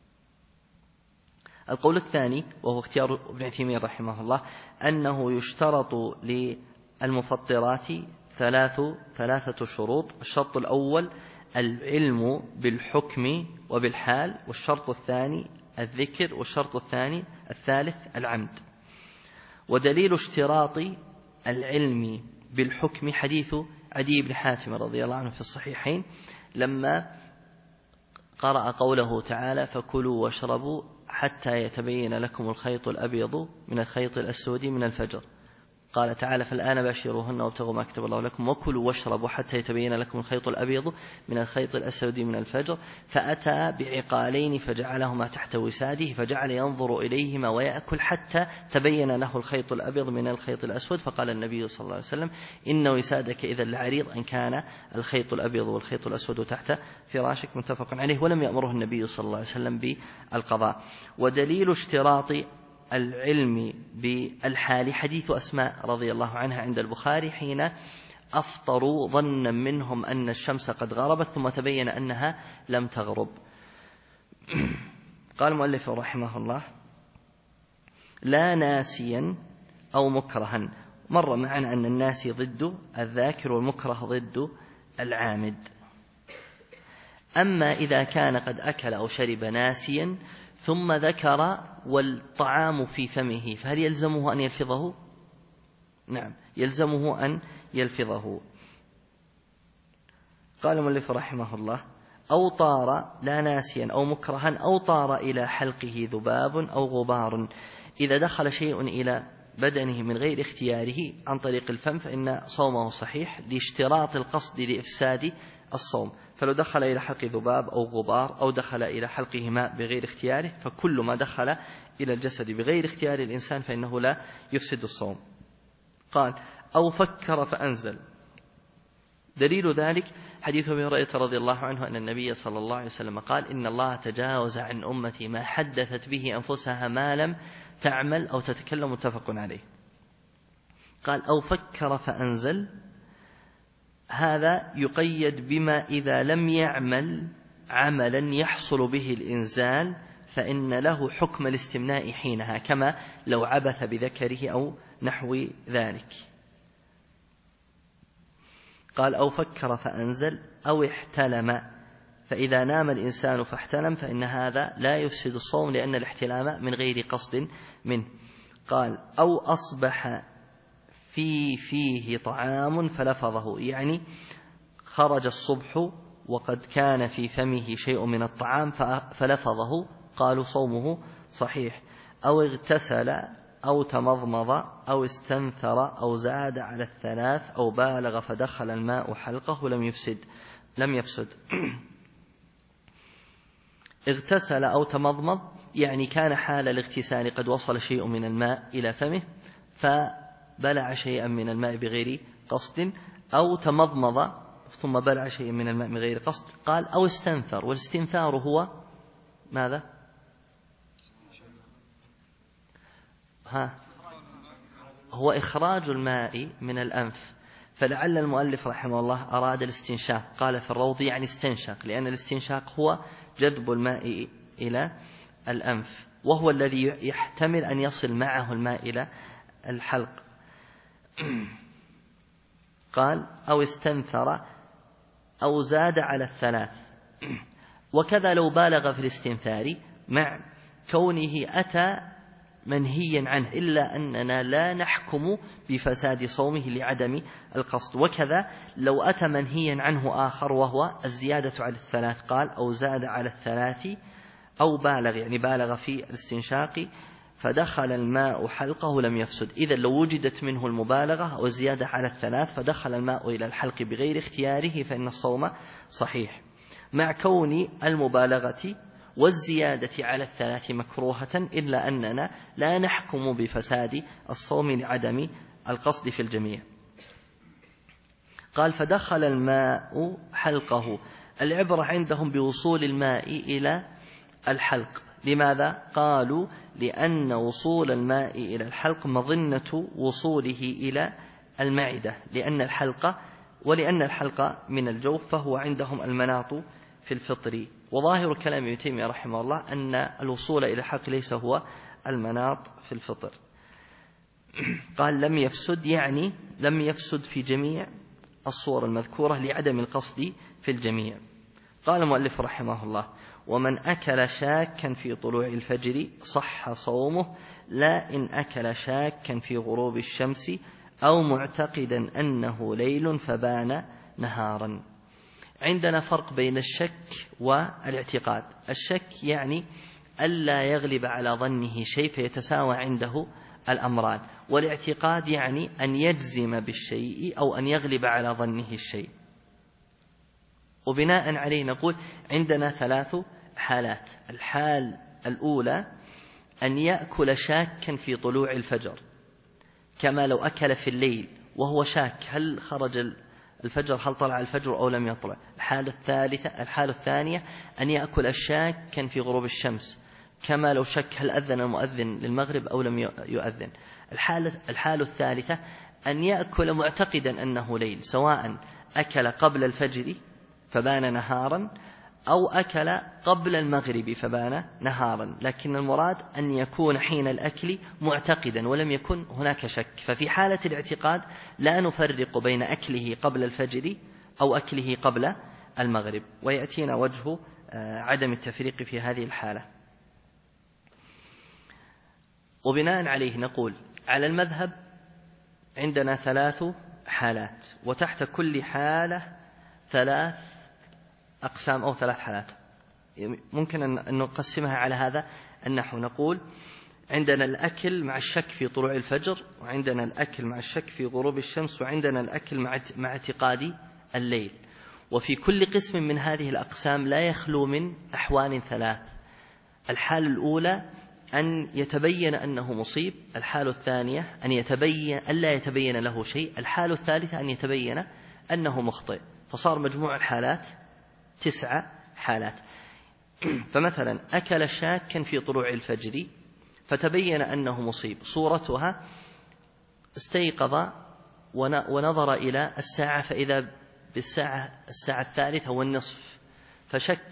القول الثاني وهو اختيار ابن تيمية رحمه الله أنه يشترط للمفطرات ثلاثة شروط. الشرط الأول العلم بالحكم وبالحال، والشرط الثاني الذكر، والشرط الثالث العمد. ودليل اشتراط العلم بالحكم حديث عدي بن حاتم رضي الله عنه في الصحيحين لما قرأ قوله تعالى: فكلوا واشربوا حتى يتبين لكم الخيط الأبيض من الخيط الأسود من الفجر. قال تعالى: فالآن باشروهن وابتغوا ما كتب الله لكم وكلوا واشربوا حتى يتبين لكم الخيط الأبيض من الخيط الأسود من الفجر. فأتى بعقالين فجعلهما تحت وساده فجعل ينظر إليهما ويأكل حتى تبين له الخيط الأبيض من الخيط الأسود. فقال النبي صلى الله عليه وسلم: إن وسادك إذا لعريض أن كان الخيط الأبيض والخيط الأسود تحت فراشك، متفق عليه. ولم يأمره النبي صلى الله عليه وسلم بالقضاء. ودليل اشتراط العلم بالحال حديث أسماء رضي الله عنها عند البخاري حين أفطروا ظنا منهم أن الشمس قد غربت ثم تبين أنها لم تغرب. قال المؤلف رحمه الله: لا ناسيا أو مكرها. مر معنا أن الناسي ضد الذاكر والمكره ضد العامد. أما إذا كان قد أكل أو شرب ناسيا ثم ذكر والطعام في فمه فهل يلزمه أن يلفظه؟ نعم، يلزمه أن يلفظه. قال المؤلف رحمه الله: أو طار، لا ناسيا أو مكرها، أو طار إلى حلقه ذباب أو غبار. إذا دخل شيء إلى بدنه من غير اختياره عن طريق الفم فإن صومه صحيح لاشتراط القصد لإفساد الصوم. فلو دخل إلى حلق ذباب أو غبار أو دخل إلى حلقه ماء بغير اختياره، فكل ما دخل إلى الجسد بغير اختيار الإنسان فإنه لا يفسد الصوم. قال: أو فكر فأنزل. دليل ذلك حديث أبي هريرة رضي الله عنه أن النبي صلى الله عليه وسلم قال: إن الله تجاوز عن أمتي ما حدثت به أنفسها ما لم تعمل أو تتكلم، متفق عليه. قال: أو فكر فأنزل، هذا يقيد بما إذا لم يعمل عملا يحصل به الإنزال فإن له حكم الاستمناء حينها، كما لو عبث بذكره أو نحو ذلك. قال: أو فكر فأنزل أو احتلم، فإذا نام الإنسان فاحتلم فإن هذا لا يفسد الصوم لأن الاحتلام من غير قصد منه. قال: أو أصبح فيه طعام فلفظه، يعني خرج الصبح وقد كان في فمه شيء من الطعام فلفظه، قالوا صومه صحيح. أو اغتسل أو تمضمض أو استنثر أو زاد على 3 أو بالغ فدخل الماء حلقه لم يفسد. اغتسل أو تمضمض يعني كان حال الاغتسال قد وصل شيء من الماء إلى فمه فبلع شيئا من الماء بغير قصد، أو تمضمض ثم بلع شيئا من الماء بغير قصد. قال: أو استنثر، والاستنثار هو ماذا؟ هو إخراج الماء من الأنف، فلعل المؤلف رحمه الله أراد الاستنشاق، قال في الروض يعني استنشق، لأن الاستنشاق هو جذب الماء إلى الأنف، وهو الذي يحتمل أن يصل معه الماء إلى الحلق. قال: أو استنثر أو زاد على 3. وكذا لو بالغ في الاستنثار مع كونه أتى منهيا عنه، إلا أننا لا نحكم بفساد صومه لعدم القصد. وكذا لو أتى منهيا عنه آخر وهو الزيادة على 3، قال: أو زاد على 3 أو بالغ، يعني بالغ في الاستنشاق فدخل الماء حلقه لم يفسد. إذا لو وجدت منه المبالغة أو الزيادة على 3 فدخل الماء إلى الحلق بغير اختياره فإن الصوم صحيح، مع كون المبالغة والزيادة على 3 مكروهة، إلا أننا لا نحكم بفساد الصوم لعدم القصد في الجميع. قال: فدخل الماء حلقه، العبرة عندهم بوصول الماء إلى الحلق. لماذا؟ قالوا: لأن وصول الماء إلى الحلق مظنة وصوله إلى المعدة، ولأن الحلق من الجوف، فهو عندهم المناط في الفطر. وظاهر كلام ابن تيمية رحمه الله أن الوصول إلى الحلق ليس هو المناط في الفطر. قال: لم يفسد، يعني لم يفسد في جميع الصور المذكورة لعدم القصد في الجميع. قال المؤلف رحمه الله: ومن أكل شاكا في طلوع الفجر صح صومه، لا إن أكل شاكا في غروب الشمس أو معتقدا أنه ليل فبان نهارا. عندنا فرق بين الشك والاعتقاد. الشك يعني ألا يغلب على ظنه شيء فيتساوى عنده الأمران، والاعتقاد يعني أن يجزم بالشيء أو أن يغلب على ظنه الشيء. وبناء عليه نقول عندنا 3 حالات. الحال الأولى أن يأكل شاكا في طلوع الفجر، كما لو أكل في الليل وهو شاك هل خرج الفجر، هل طلع الفجر أو لم يطلع. الحالة الثانية أن يأكل شاكا في غروب الشمس، كما لو شك هل أذن المؤذن للمغرب أو لم يؤذن. الحالة الثالثة أن يأكل معتقدا أنه ليل، سواء أكل قبل الفجر فبان نهارا أو أكل قبل المغرب فبان نهارا، لكن المراد أن يكون حين الأكل معتقدا ولم يكن هناك شك. ففي حالة الاعتقاد لا نفرق بين أكله قبل الفجر أو أكله قبل المغرب، ويأتينا وجه عدم التفريق في هذه الحالة. وبناء عليه نقول على المذهب عندنا 3 حالات، وتحت كل حالة 3 أقسام أو 3 حالات. ممكن أن نقسمها على هذا النحو، نقول عندنا الأكل مع الشك في طلوع الفجر، وعندنا الأكل مع الشك في غروب الشمس، وعندنا الأكل مع اعتقاد الليل. وفي كل قسم من هذه الأقسام لا يخلو من أحوال 3. الحالة الأولى أن يتبين أنه مصيب، الحالة الثانية أن ألا يتبين له شيء، الحالة الثالثة أن يتبين أنه مخطئ. فصار مجموع الحالات 9 حالات. فمثلا أكل شاكا في طلوع الفجر فتبين أنه مصيب، صورتها استيقظ ونظر إلى الساعة فإذا الساعة 1:03 فشك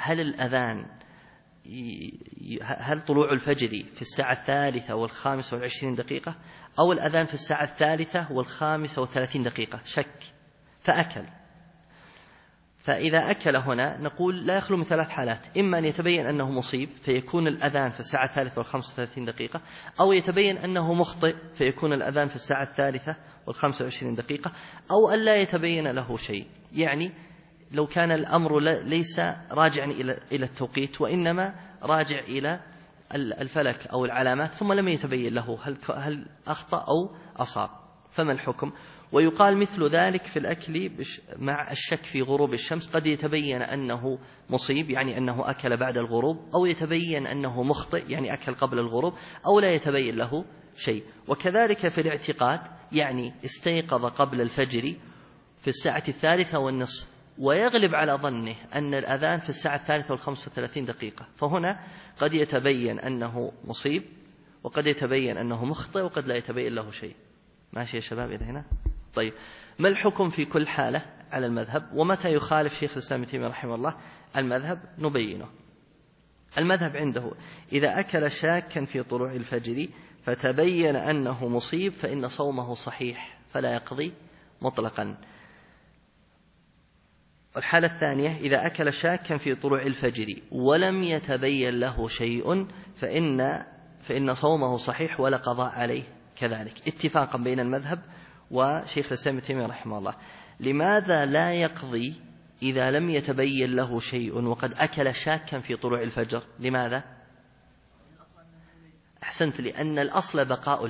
هل طلوع الفجر في الساعة 3:25 أو الأذان في الساعة 3:35 شك فأكل. فإذا أكل هنا نقول لا يخلو من 3 حالات، إما أن يتبين أنه مصيب فيكون الأذان في الساعة 3:35 أو يتبين أنه مخطئ فيكون الأذان في الساعة 3:25 أو أن لا يتبين له شيء. يعني لو كان الأمر ليس راجعا إلى التوقيت وإنما راجع إلى الفلك أو العلامات ثم لم يتبين له هل أخطأ أو أصاب، فما الحكم؟ ويقال مثل ذلك في الأكل مع الشك في غروب الشمس، قد يتبين أنه مصيب يعني أنه أكل بعد الغروب، أو يتبين أنه مخطئ يعني أكل قبل الغروب، أو لا يتبين له شيء. وكذلك في الاعتقاد، يعني استيقظ قبل الفجر في الساعة 3:30 ويغلب على ظنه أن الأذان في الساعة 3:35 فهنا قد يتبين أنه مصيب وقد يتبين أنه مخطئ وقد لا يتبين له شيء. ماشي يا شباب إلى هنا؟ طيب، ما الحكم في كل حالة على المذهب؟ ومتى يخالف شيخ الإسلام ابن تيمية رحمه الله المذهب نبينه. المذهب عنده إذا أكل شاكا في طلوع الفجر فتبين أنه مصيب فإن صومه صحيح فلا يقضي مطلقا. والحالة الثانية إذا أكل شاكا في طلوع الفجر ولم يتبين له شيء فإن صومه صحيح ولا قضاء عليه كذلك، اتفاقا بين المذهب وشيخ الإسلام ابن تيمية رحمه الله. لماذا لا يقضي إذا لم يتبين له شيء وقد أكل شاكا في طلوع الفجر؟ لماذا؟ أحسنت، لأن الأصل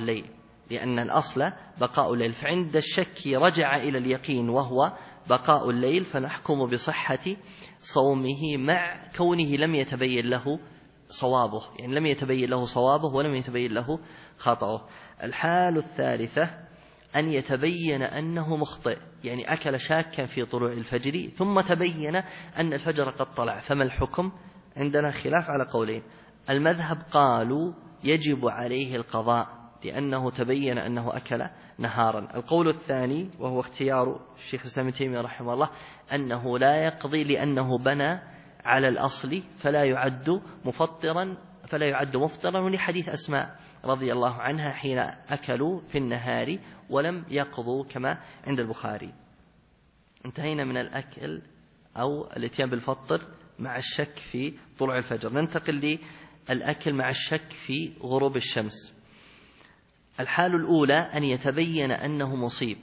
بقاء الليل، فعند الشك رجع إلى اليقين وهو بقاء الليل، فنحكم بصحة صومه مع كونه لم يتبين له صوابه، يعني لم يتبين له صوابه ولم يتبين له خطأه. الحال الثالثة أن يتبين أنه مخطئ، يعني أكل شاكا في طلوع الفجر ثم تبين أن الفجر قد طلع، فما الحكم؟ عندنا خلاف على قولين. المذهب قالوا يجب عليه القضاء لأنه تبين أنه أكل نهارا. القول الثاني وهو اختيار الشيخ الإسلام ابن تيمية رحمه الله أنه لا يقضي لأنه بنى على الأصل فلا يعد مفطرا ولحديث أسماء رضي الله عنها حين أكلوا في النهار ولم يقضوا كما عند البخاري. انتهينا من الأكل أو الاتيان بالفطر مع الشك في طلوع الفجر. ننتقل للأكل مع الشك في غروب الشمس. الحال الأولى أن يتبين أنه مصيب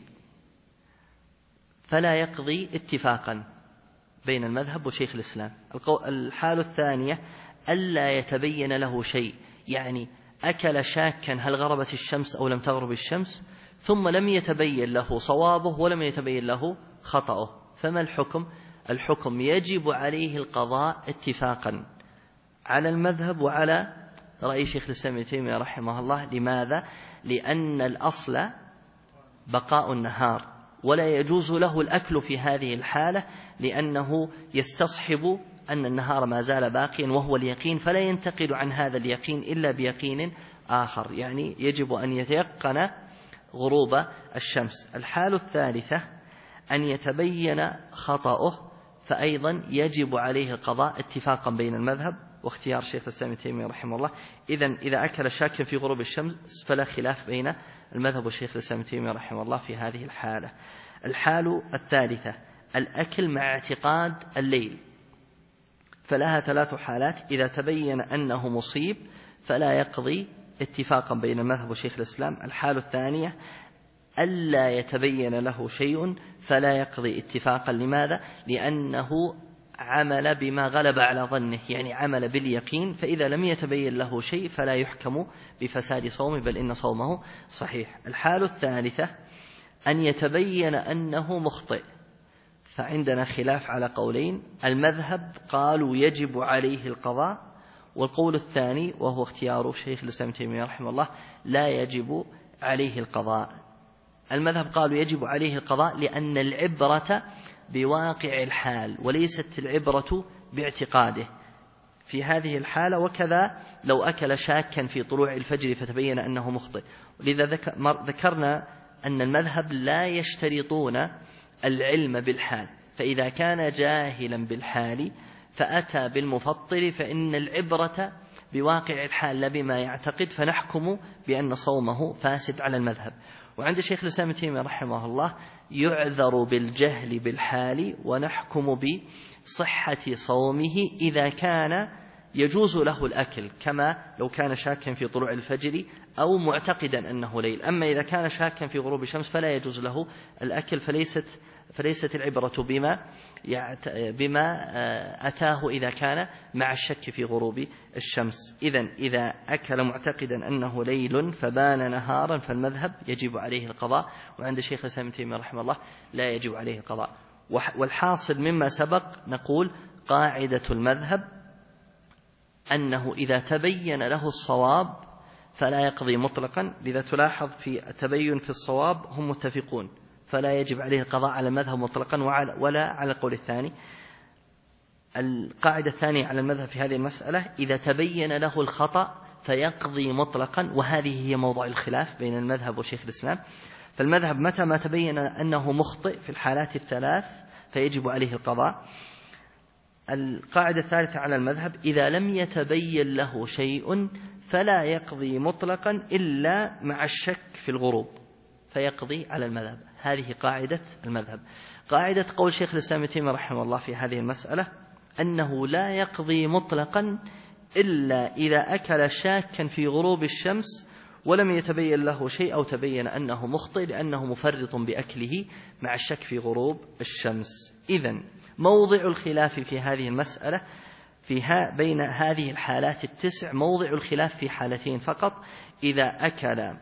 فلا يقضي اتفاقا بين المذهب وشيخ الإسلام. الحال الثانية ألا يتبين له شيء، يعني أكل شاكا هل غربت الشمس أو لم تغرب الشمس ثم لم يتبين له صوابه ولم يتبين له خطأه، فما الحكم؟ الحكم يجب عليه القضاء اتفاقا على المذهب وعلى رأي شيخ الإسلام ابن تيمية رحمه الله. لماذا؟ لأن الأصل بقاء النهار ولا يجوز له الأكل في هذه الحالة لأنه يستصحب أن النهار ما زال باقيا وهو اليقين، فلا ينتقل عن هذا اليقين إلا بيقين آخر، يعني يجب أن يتيقن غروب الشمس. الحال الثالثة أن يتبين خطأه فأيضا يجب عليه القضاء اتفاقا بين المذهب واختيار شيخ الإسلام ابن تيمية رحمه الله. إذا أكل شاكا في غروب الشمس فلا خلاف بين المذهب وشيخ الإسلام ابن تيمية رحمه الله في هذه الحالة. الحال الثالثة الأكل مع اعتقاد الليل، فلها 3 حالات. إذا تبين أنه مصيب فلا يقضي اتفاقا بين المذهب وشيخ الإسلام. الحال الثانية ألا يتبين له شيء فلا يقضي اتفاقا. لماذا؟ لأنه عمل بما غلب على ظنه، يعني عمل باليقين، فإذا لم يتبين له شيء فلا يحكم بفساد صومه بل إن صومه صحيح. الحال الثالثة أن يتبين أنه مخطئ، فعندنا خلاف على قولين. المذهب قالوا يجب عليه القضاء، والقول الثاني وهو اختيار شيخ الإسلام ابن تيمية رحمه الله لا يجب عليه القضاء. المذهب قالوا يجب عليه القضاء لأن العبرة بواقع الحال وليست العبرة باعتقاده في هذه الحالة. وكذا لو أكل شاكا في طلوع الفجر فتبين أنه مخطئ. ولذا ذكرنا أن المذهب لا يشترطون العلم بالحال، فإذا كان جاهلا بالحال فأتى بالمفطر فإن العبرة بواقع الحال لا بما يعتقد، فنحكم بأن صومه فاسد على المذهب. وعند شيخ الإسلام ابن تيمية رحمه الله يعذر بالجهل بالحال ونحكم بصحة صومه إذا كان يجوز له الأكل، كما لو كان شاكا في طلوع الفجر أو معتقدا أنه ليل. أما إذا كان شاكا في غروب الشمس فلا يجوز له الأكل، فليست العبرة بما أتاه إذا كان مع الشك في غروب الشمس. إذا أكل معتقدا أنه ليل فبان نهارا فالمذهب يجب عليه القضاء، وعند شيخ الإسلام ابن تيمية رحمه الله لا يجب عليه القضاء. والحاصل مما سبق نقول قاعدة المذهب أنه إذا تبين له الصواب فلا يقضي مطلقا. لذا تلاحظ في التبين في الصواب هم متفقون، فلا يجب عليه القضاء على المذهب مطلقا ولا على القول الثاني. القاعدة الثانية على المذهب في هذه المسألة إذا تبين له الخطأ فيقضي مطلقا، وهذه هي موضع الخلاف بين المذهب وشيخ الإسلام. فالمذهب متى ما تبين أنه مخطئ في الحالات الثلاث فيجب عليه القضاء. القاعدة الثالثة على المذهب إذا لم يتبين له شيء فلا يقضي مطلقا إلا مع الشك في الغروب فيقضي على المذهب. هذه قاعدة المذهب. قاعدة قول شيخ الإسلام ابن تيمية رحمه الله في هذه المسألة أنه لا يقضي مطلقا إلا إذا أكل شاكا في غروب الشمس ولم يتبين له شيء أو تبين أنه مخطئ لأنه مفرط بأكله مع الشك في غروب الشمس. إذن موضع الخلاف في هذه المسألة بين هذه الحالات التسع موضع الخلاف في حالتين فقط: إذا أكل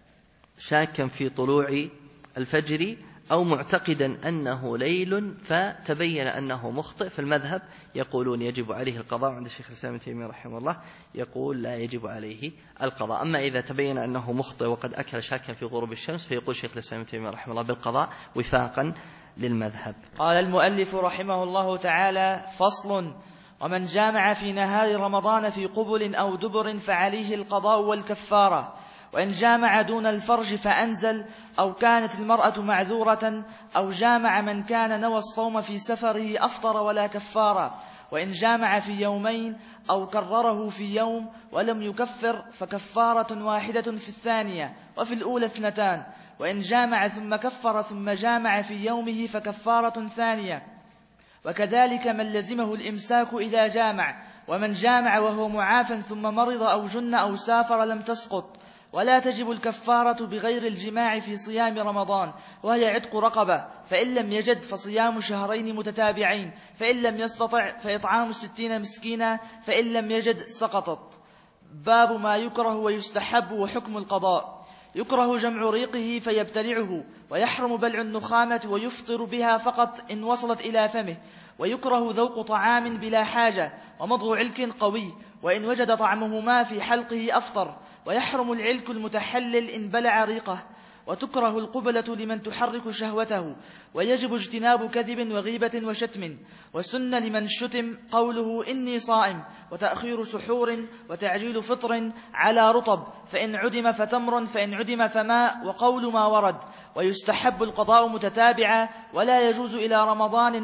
شاكا في طلوع الفجر أو معتقدا أنه ليل فتبين أنه مخطئ، فالمذهب يقولون يجب عليه القضاء، عند الشيخ الإسلام ابن تيمية رحمه الله يقول لا يجب عليه القضاء. أما إذا تبين أنه مخطئ وقد أكل شاكا في غروب الشمس فيقول الشيخ الإسلام ابن تيمية رحمه الله بالقضاء وفاقا للمذهب. قال المؤلف رحمه الله تعالى: فصل: ومن جامع في نهار رمضان في قبل أو دبر فعليه القضاء والكفارة، وإن جامع دون الفرج فأنزل، أو كانت المرأة معذورة، أو جامع من كان نوى الصوم في سفره أفطر ولا كفارة، وإن جامع في يومين أو كرره في يوم ولم يكفر فكفارة واحدة في الثانية، وفي الأولى 2، وإن جامع ثم كفر ثم جامع في يومه فكفارة ثانية. وكذلك من لزمه الإمساك إذا جامع، ومن جامع وهو معافى ثم مرض أو جن أو سافر لم تسقط. ولا تجب الكفارة بغير الجماع في صيام رمضان، وهي عتق رقبة، فإن لم يجد فصيام شهرين متتابعين، فإن لم يستطع فإطعام 60 مسكينا، فإن لم يجد سقطت. باب ما يكره ويستحب وحكم القضاء. يكره جمع ريقه فيبتلعه، ويحرم بلع النخامة ويفطر بها فقط إن وصلت إلى فمه، ويكره ذوق طعام بلا حاجة، ومضغ علك قوي، وإن وجد طعمهما في حلقه أفطر، ويحرم العلك المتحلل إن بلع ريقه، وتكره القبلة لمن تحرك شهوته، ويجب اجتناب كذب وغيبة وشتم، وسن لمن شتم قوله إني صائم، وتأخير سحور، وتعجيل فطر على رطب، فإن عدم فتمر، فإن عدم فماء، وقول ما ورد. ويستحب القضاء متتابعا، ولا يجوز إلى رمضان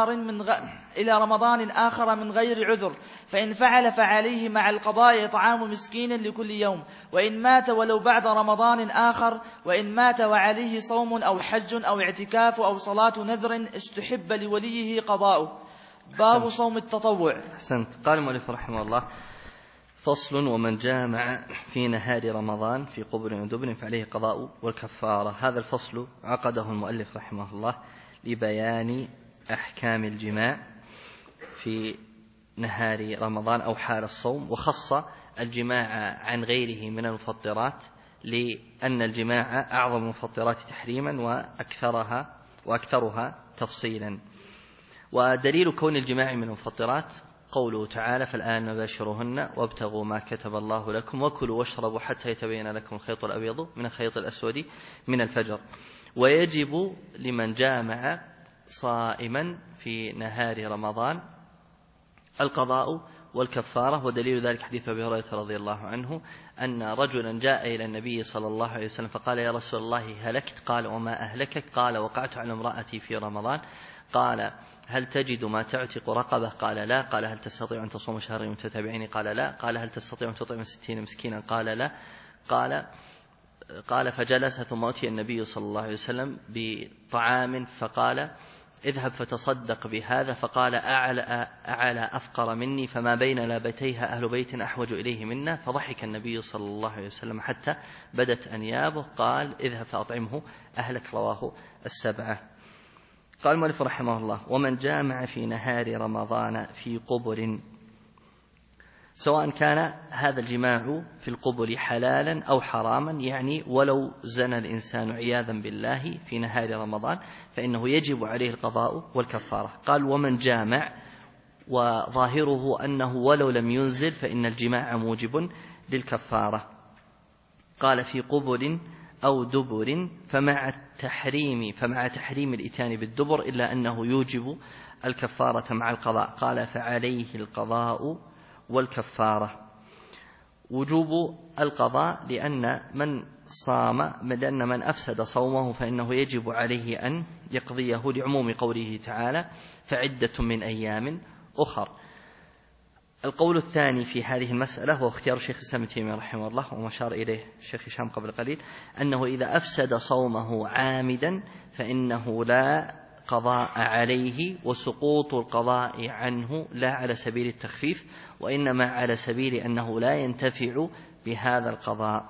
آخر من غير عذر، فإن فعل فعليه مع القضاء إطعام مسكين لكل يوم، وإن مات ولو بعد رمضان آخر، وإن مات وعليه صوم أو حج أو اعتكاف أو صلاة نذر استحب لوليه قضاؤه. باب صوم التطوع. أحسنت. قال المؤلف رحمه الله: فصل: ومن جامع في نهار رمضان في قبر ودبر فعليه قضاء والكفارة. هذا الفصل عقده المؤلف رحمه الله لبيان أحكام الجماع في نهار رمضان أو حال الصوم، وخص الجماع عن غيره من المفطرات لأن الجماع أعظم المفطرات تحريما وأكثرها تفصيلا. ودليل كون الجماع من المفطرات قوله تعالى: فالآن مباشرهن وابتغوا ما كتب الله لكم وكلوا واشربوا حتى يتبين لكم الخيط الأبيض من الخيط الأسود من الفجر. ويجب لمن جامع صائما في نهار رمضان القضاء والكفارة. ودليل ذلك حديث أبي هريرة رضي الله عنه أن رجلا جاء إلى النبي صلى الله عليه وسلم فقال: يا رسول الله هلكت. قال: وما أهلكك؟ قال: وقعت على امرأتي في رمضان. قال: هل تجد ما تعتق رقبة؟ قال: لا. قال: هل تستطيع أن تصوم شهرين متتابعين؟ قال: لا. قال: هل تستطيع أن تطعم 60 مسكينا؟ قال: لا. قال فجلس، ثم أتي النبي صلى الله عليه وسلم بطعام فقال: اذهب فتصدق بهذا. فقال: أعلى أفقر مني، فما بين لابتيها أهل بيت أحوج إليه منا. فضحك النبي صلى الله عليه وسلم حتى بدت أنيابه. قال: اذهب فأطعمه أهلك. رواه السبعة. قال المؤلف رحمه الله: ومن جامع في نهار رمضان في قبر، سواء كان هذا الجماع في القبر حلالا أو حراما، يعني ولو زنى الإنسان عياذا بالله في نهار رمضان فإنه يجب عليه القضاء والكفارة. قال: ومن جامع، وظاهره أنه ولو لم ينزل فإن الجماع موجب للكفارة. قال: في قبر أو دبر، فمع تحريم الإتيان بالدبر إلا أنه يوجب الكفارة مع القضاء. قال: فعليه القضاء والكفارة. وجوب القضاء لأن من أفسد صومه فإنه يجب عليه أن يقضيه، لعموم قوله تعالى: فعدة من أيام أخر. القول الثاني في هذه المسألة هو اختيار الشيخ الإسلام ابن تيمية رحمه الله، وما أشار إليه الشيخ هشام قبل قليل، أنه إذا أفسد صومه عامدا فإنه لا قضاء عليه، وسقوط القضاء عنه لا على سبيل التخفيف، وإنما على سبيل أنه لا ينتفع بهذا القضاء.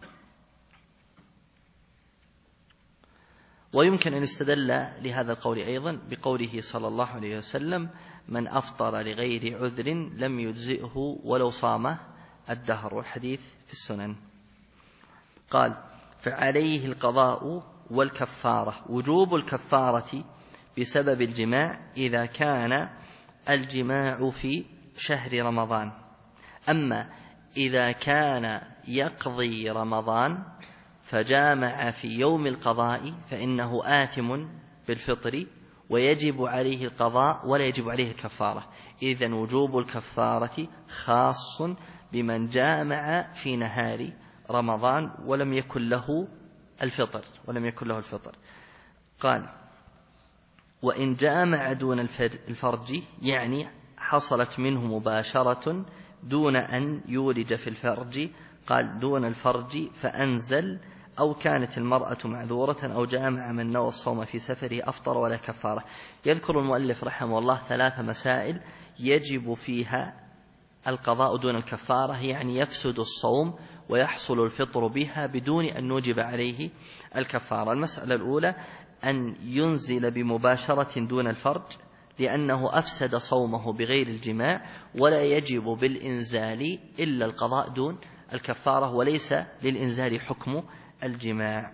ويمكن أن يستدل لهذا القول أيضا بقوله صلى الله عليه وسلم: من أفطر لغير عذر لم يجزئه ولو صام الدهر، والحديث في السنن. قال: فعليه القضاء والكفارة. وجوب الكفارة بسبب الجماع إذا كان الجماع في شهر رمضان. أما إذا كان يقضي رمضان فجامع في يوم القضاء فإنه آثم بالفطر ويجب عليه القضاء ولا يجب عليه الكفارة. إذن وجوب الكفارة خاص بمن جامع في نهار رمضان ولم يكن له الفطر. قال: وإن جامع دون الفرج، يعني حصلت منه مباشرة دون أن يولج في الفرج، قال: دون الفرج فأنزل، أو كانت المرأة معذورة، أو جامع من نوى الصوم في سفره أفطر ولا كفارة. يذكر المؤلف رحمه الله 3 مسائل يجب فيها القضاء دون الكفارة، يعني يفسد الصوم ويحصل الفطر بها بدون أن نوجب عليه الكفارة. المسألة الأولى أن ينزل بمباشرة دون الفرج، لأنه أفسد صومه بغير الجماع، ولا يجب بالإنزال إلا القضاء دون الكفارة، وليس للإنزال حكم الجماع.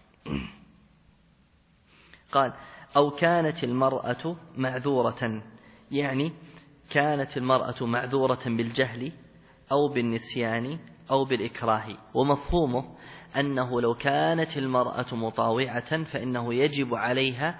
قال: أو كانت المرأة معذورة، يعني كانت المرأة معذورة بالجهل أو بالنسيان أو بالإكراه. ومفهومه أنه لو كانت المرأة مطاوعة فإنه يجب عليها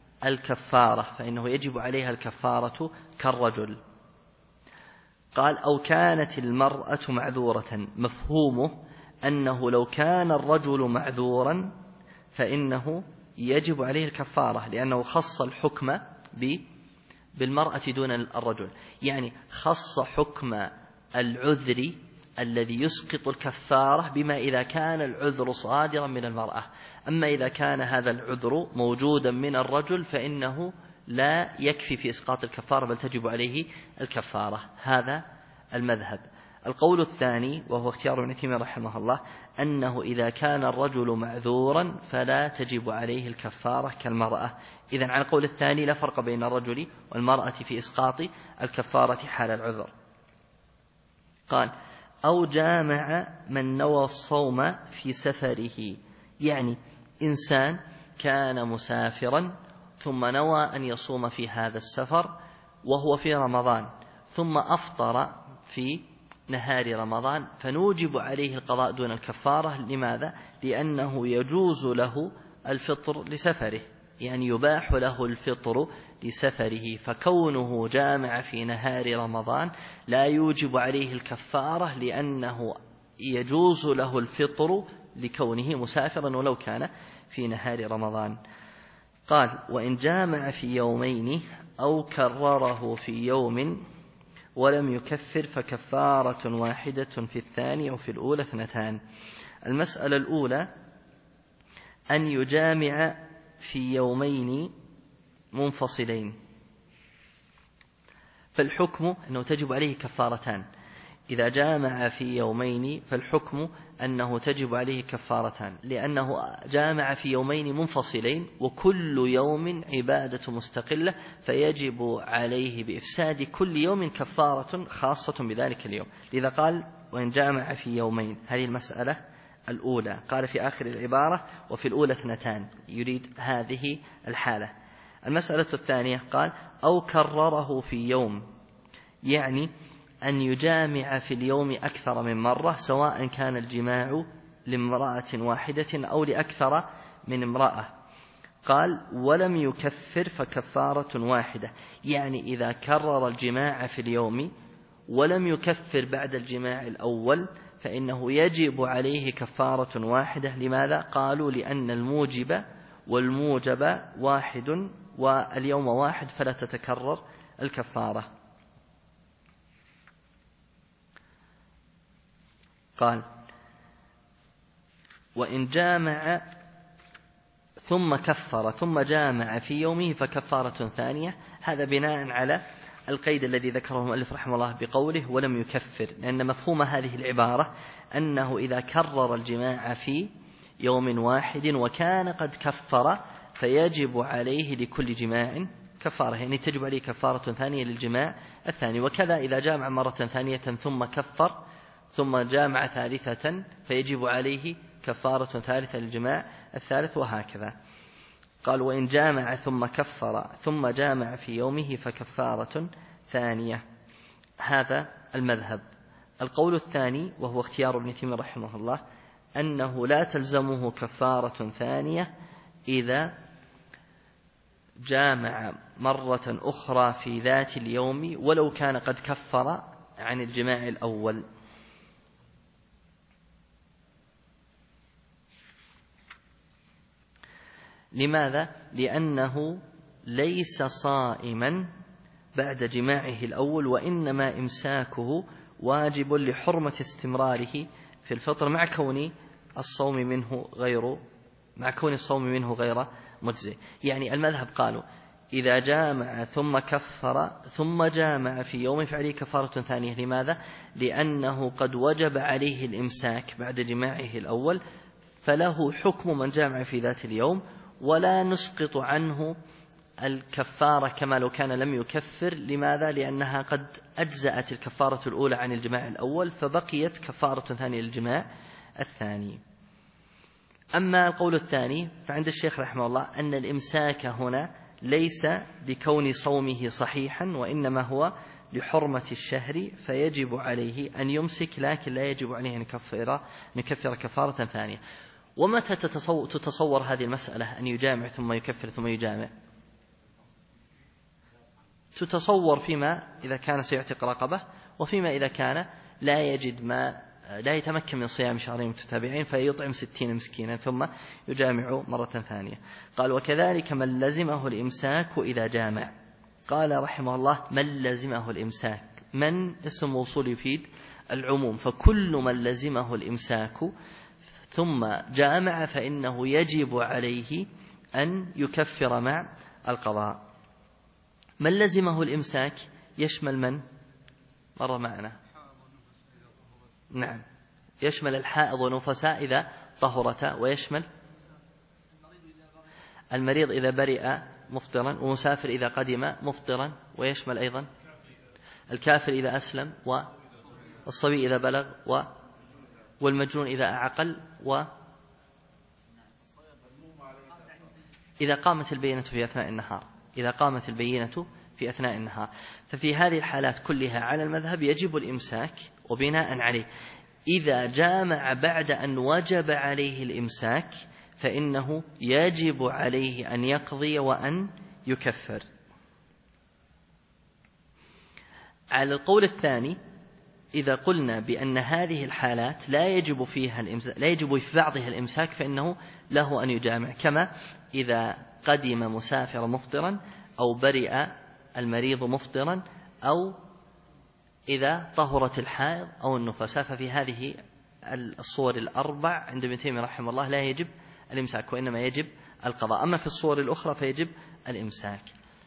الكفارة كالرجل. قال: أو كانت المرأة معذورة، مفهومه أنه لو كان الرجل معذورا فإنه يجب عليه الكفارة، لأنه خص الحكم بالمرأة دون الرجل، يعني خص حكم العذر الذي يسقط الكفارة بما إذا كان العذر صادرا من المرأة. أما إذا كان هذا العذر موجودا من الرجل فإنه لا يكفي في إسقاط الكفارة، بل تجب عليه الكفارة. هذا المذهب. القول الثاني وهو اختيار ابن تيمية رحمه الله أنه إذا كان الرجل معذورا فلا تجب عليه الكفارة كالمرأة. إذن على القول الثاني لا فرق بين الرجل والمرأة في إسقاط الكفارة حال العذر. قال: أو جامع من نوى الصوم في سفره، يعني إنسان كان مسافرا ثم نوى أن يصوم في هذا السفر وهو في رمضان، ثم أفطر في نهار رمضان، فنوجب عليه القضاء دون الكفارة. لماذا؟ لأنه يجوز له الفطر لسفره، يعني يباح له الفطر لسفره، فكونه جامع في نهار رمضان لا يوجب عليه الكفارة، لأنه يجوز له الفطر لكونه مسافرا ولو كان في نهار رمضان. قال: وإن جامع في يومين أو كرره في يوم ولم يكفر فكفارة واحدة في الثاني وفي الأولى 2. المسألة الأولى أن يجامع في يومين منفصلين، فالحكم أنه تجب عليه كفارتان. إذا جامع في يومين فالحكم أنه تجب عليه كفارتان، لأنه جامع في يومين منفصلين وكل يوم عبادة مستقلة، فيجب عليه بإفساد كل يوم كفارة خاصة بذلك اليوم. لذا قال: وإن جامع في يومين. هذه المسألة الأولى. قال في آخر العبارة: وفي الأولى 2، يريد هذه الحالة. المسألة الثانية قال: أو كرره في يوم، يعني أن يجامع في اليوم أكثر من مرة، سواء كان الجماع لامرأة واحدة أو لأكثر من امرأة. قال: ولم يكفر فكفارة واحدة، يعني إذا كرر الجماع في اليوم ولم يكفر بعد الجماع الأول فإنه يجب عليه كفارة واحدة. لماذا؟ قالوا: لأن الموجب والموجب واحد واليوم واحد فلا تتكرر الكفارة. قال: وإن جامع ثم كفر ثم جامع في يومه فكفارة ثانية. هذا بناء على القيد الذي ذكره المؤلف رحمه الله بقوله ولم يكفر، لأن مفهوم هذه العبارة أنه إذا كرر الجماع في يوم واحد وكان قد كفر فيجب عليه لكل جماع كفارة، يعني تجب عليه كفارة ثانية للجماع الثاني. وكذا إذا جامع مرة ثانية ثم كفر ثم جامع ثالثة فيجب عليه كفارة ثالثة للجماع الثالث، وهكذا. قال: وإن جامع ثم كفر ثم جامع في يومه فكفارة ثانية. هذا المذهب. القول الثاني وهو اختيار ابن تيمية رحمه الله أنه لا تلزمه كفارة ثانية إذا جامع مرة أخرى في ذات اليوم ولو كان قد كفر عن الجماع الأول. لماذا؟ لأنه ليس صائما بعد جماعه الأول، وإنما إمساكه واجب لحرمة استمراره في الفطر مع كون الصوم منه غير مجزئ. يعني المذهب قالوا: إذا جامع ثم كفر ثم جامع في يوم فعليه كفارة ثانية. لماذا؟ لأنه قد وجب عليه الإمساك بعد جماعه الأول، فله حكم من جامع في ذات اليوم، ولا نسقط عنه الكفارة كما لو كان لم يكفر. لماذا؟ لأنها قد أجزأت الكفارة الأولى عن الجماع الأول، فبقيت كفارة ثانية للجماع الثاني. أما القول الثاني فعند الشيخ رحمه الله أن الإمساك هنا ليس لكون صومه صحيحا، وإنما هو لحرمة الشهر، فيجب عليه أن يمسك، لكن لا يجب عليه أن يكفر كفارة ثانية. ومتى تتصور هذه المسألة أن يجامع ثم يكفر ثم يجامع؟ تتصور فيما إذا كان سيعتق رقبة، وفيما إذا كان لا يتمكن من صيام شهرين متتابعين فيطعم 60 مسكينا ثم يجامع مرة ثانية. قال: وكذلك من لزمه الإمساك إذا جامع. قال رحمه الله: من لزمه الإمساك، من اسم موصول يفيد العموم، فكل من لزمه الإمساك ثم جامع فإنه يجب عليه أن يكفر مع القضاء. من لزمه الإمساك يشمل من؟ مر معنا. نعم، يشمل الحائض والنفساء إذا طهرتا، ويشمل المريض إذا برئ مفطرا، ومسافر إذا قدم مفطرا، ويشمل أيضا الكافر إذا أسلم، والصبي إذا بلغ، والمجنون إذا أعقل، إذا قامت البينة في أثناء النهار. ففي هذه الحالات كلها على المذهب يجب الإمساك، وبناء عليه إذا جامع بعد أن وجب عليه الإمساك فإنه يجب عليه أن يقضي وأن يكفر. على القول الثاني، إذا قلنا بأن هذه الحالات لا يجب في بعضها الإمساك، فإنه له أن يجامع، كما إذا قدم مسافر مفطرا، أو برئ المريض مفطرا، أو إذا طهرت الحائض أو النفساء. ففي هذه الصور الأربع عند ابن تيمية رحمه الله لا يجب الإمساك، وإنما يجب القضاء. أما في الصور الأخرى فيجب الإمساك.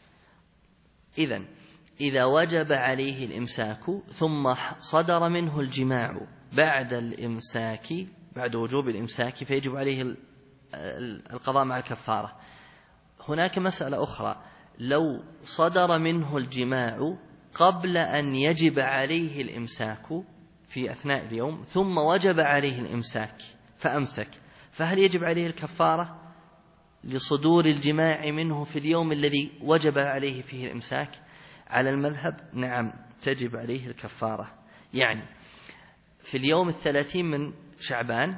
إذا وجب عليه الإمساك ثم صدر منه الجماع بعد وجوب الإمساك، فيجب عليه القضاء مع الكفارة. هناك مسألة أخرى، لو صدر منه الجماع قبل أن يجب عليه الإمساك في أثناء اليوم، ثم وجب عليه الإمساك فأمسك، فهل يجب عليه الكفارة لصدور الجماع منه في اليوم الذي وجب عليه فيه الإمساك؟ على المذهب نعم، تجب عليه الكفارة. يعني في اليوم 30 من شعبان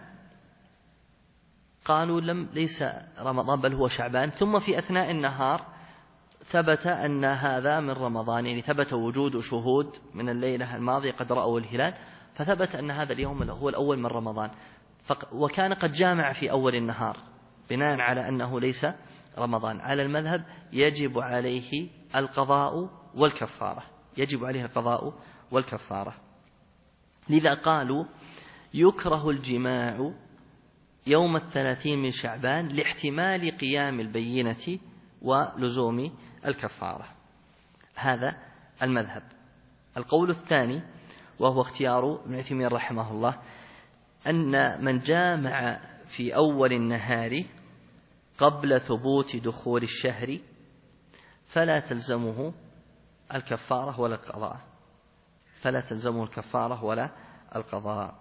قالوا ليس رمضان بل هو شعبان، ثم في أثناء النهار ثبت أن هذا من رمضان، يعني ثبت وجود شهود من الليلة الماضية قد رأوا الهلال، فثبت أن هذا اليوم هو الأول من رمضان، وكان قد جامع في أول النهار بناء على أنه ليس رمضان. على المذهب يجب عليه القضاء والكفارة، يجب عليه القضاء والكفارة. لذا قالوا يكره الجماع يوم 30 من شعبان لاحتمال قيام البينة ولزوم الكفارة. هذا المذهب. القول الثاني وهو اختيار ابن عثيمين رحمه الله، أن من جامع في أول النهار قبل ثبوت دخول الشهر فلا تلزمه الكفارة ولا القضاء، فلا تلزمه الكفارة ولا القضاء.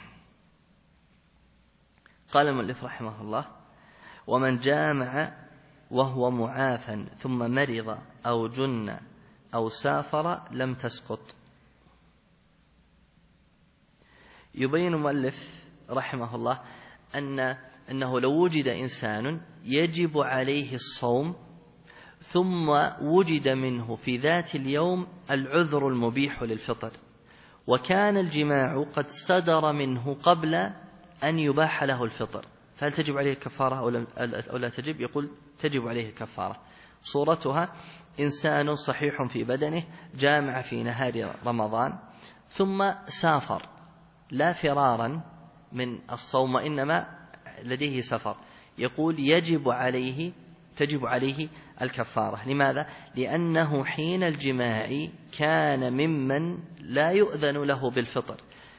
قال المؤلف رحمه الله: ومن جامع وهو معافى ثم مرض أو جن أو سافر لم تسقط. يبين المؤلف رحمه الله أنه لو وجد إنسان يجب عليه الصوم ثم وجد منه في ذات اليوم العذر المبيح للفطر، وكان الجماع قد صدر منه قبل أن يباح له الفطر، فهل تجب عليه الكفارة أو لا تجب؟ يقول تجب عليه الكفارة. صورتها: إنسان صحيح في بدنه جامع في نهار رمضان ثم سافر، لا فرارا من الصوم إنما لديه سفر، يقول تجب عليه الكفارة. لماذا؟ لأنه حين الجماع كان ممن لا يؤذن له بالفطر،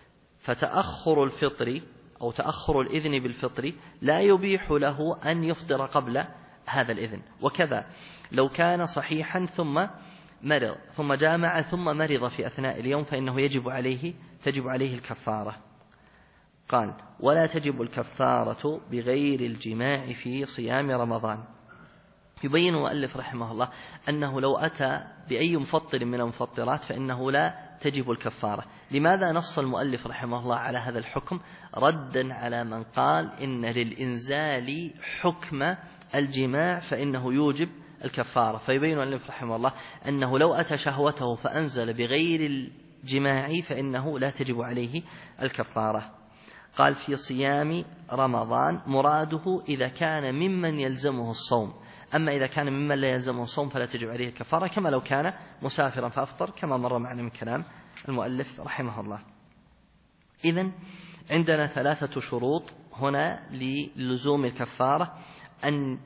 فتأخر الفطر أو تأخر الإذن بالفطر لا يبيح له أن يفطر قبل هذا الإذن. وكذا لو كان صحيحا ثم مرض ثم جامع ثم مرض في أثناء اليوم فإنه تجب عليه الكفارة. قال: ولا تجب الكفارة بغير الجماع في صيام رمضان. يبين المؤلف رحمه الله أنه لو أتى بأي مفطر من المفطرات فإنه لا تجب الكفارة. لماذا نص المؤلف رحمه الله على هذا الحكم؟ ردا على من قال إن للإنزال حكم الجماع فإنه يوجب الكفارة. فيبين المؤلف رحمه الله أنه لو أتى شهوته فأنزل بغير الجماع فإنه لا تجب عليه الكفارة. قال: في صيام رمضان مراده إذا كان ممن يلزمه الصوم، أما إذا كان ممن لا يلزمه الصوم فلا تجب عليه الكفارة، كما لو كان مسافرا فأفطر، كما مر معنا من كلام المؤلف رحمه الله. إذن عندنا 3 شروط هنا للزوم الكفارة: أن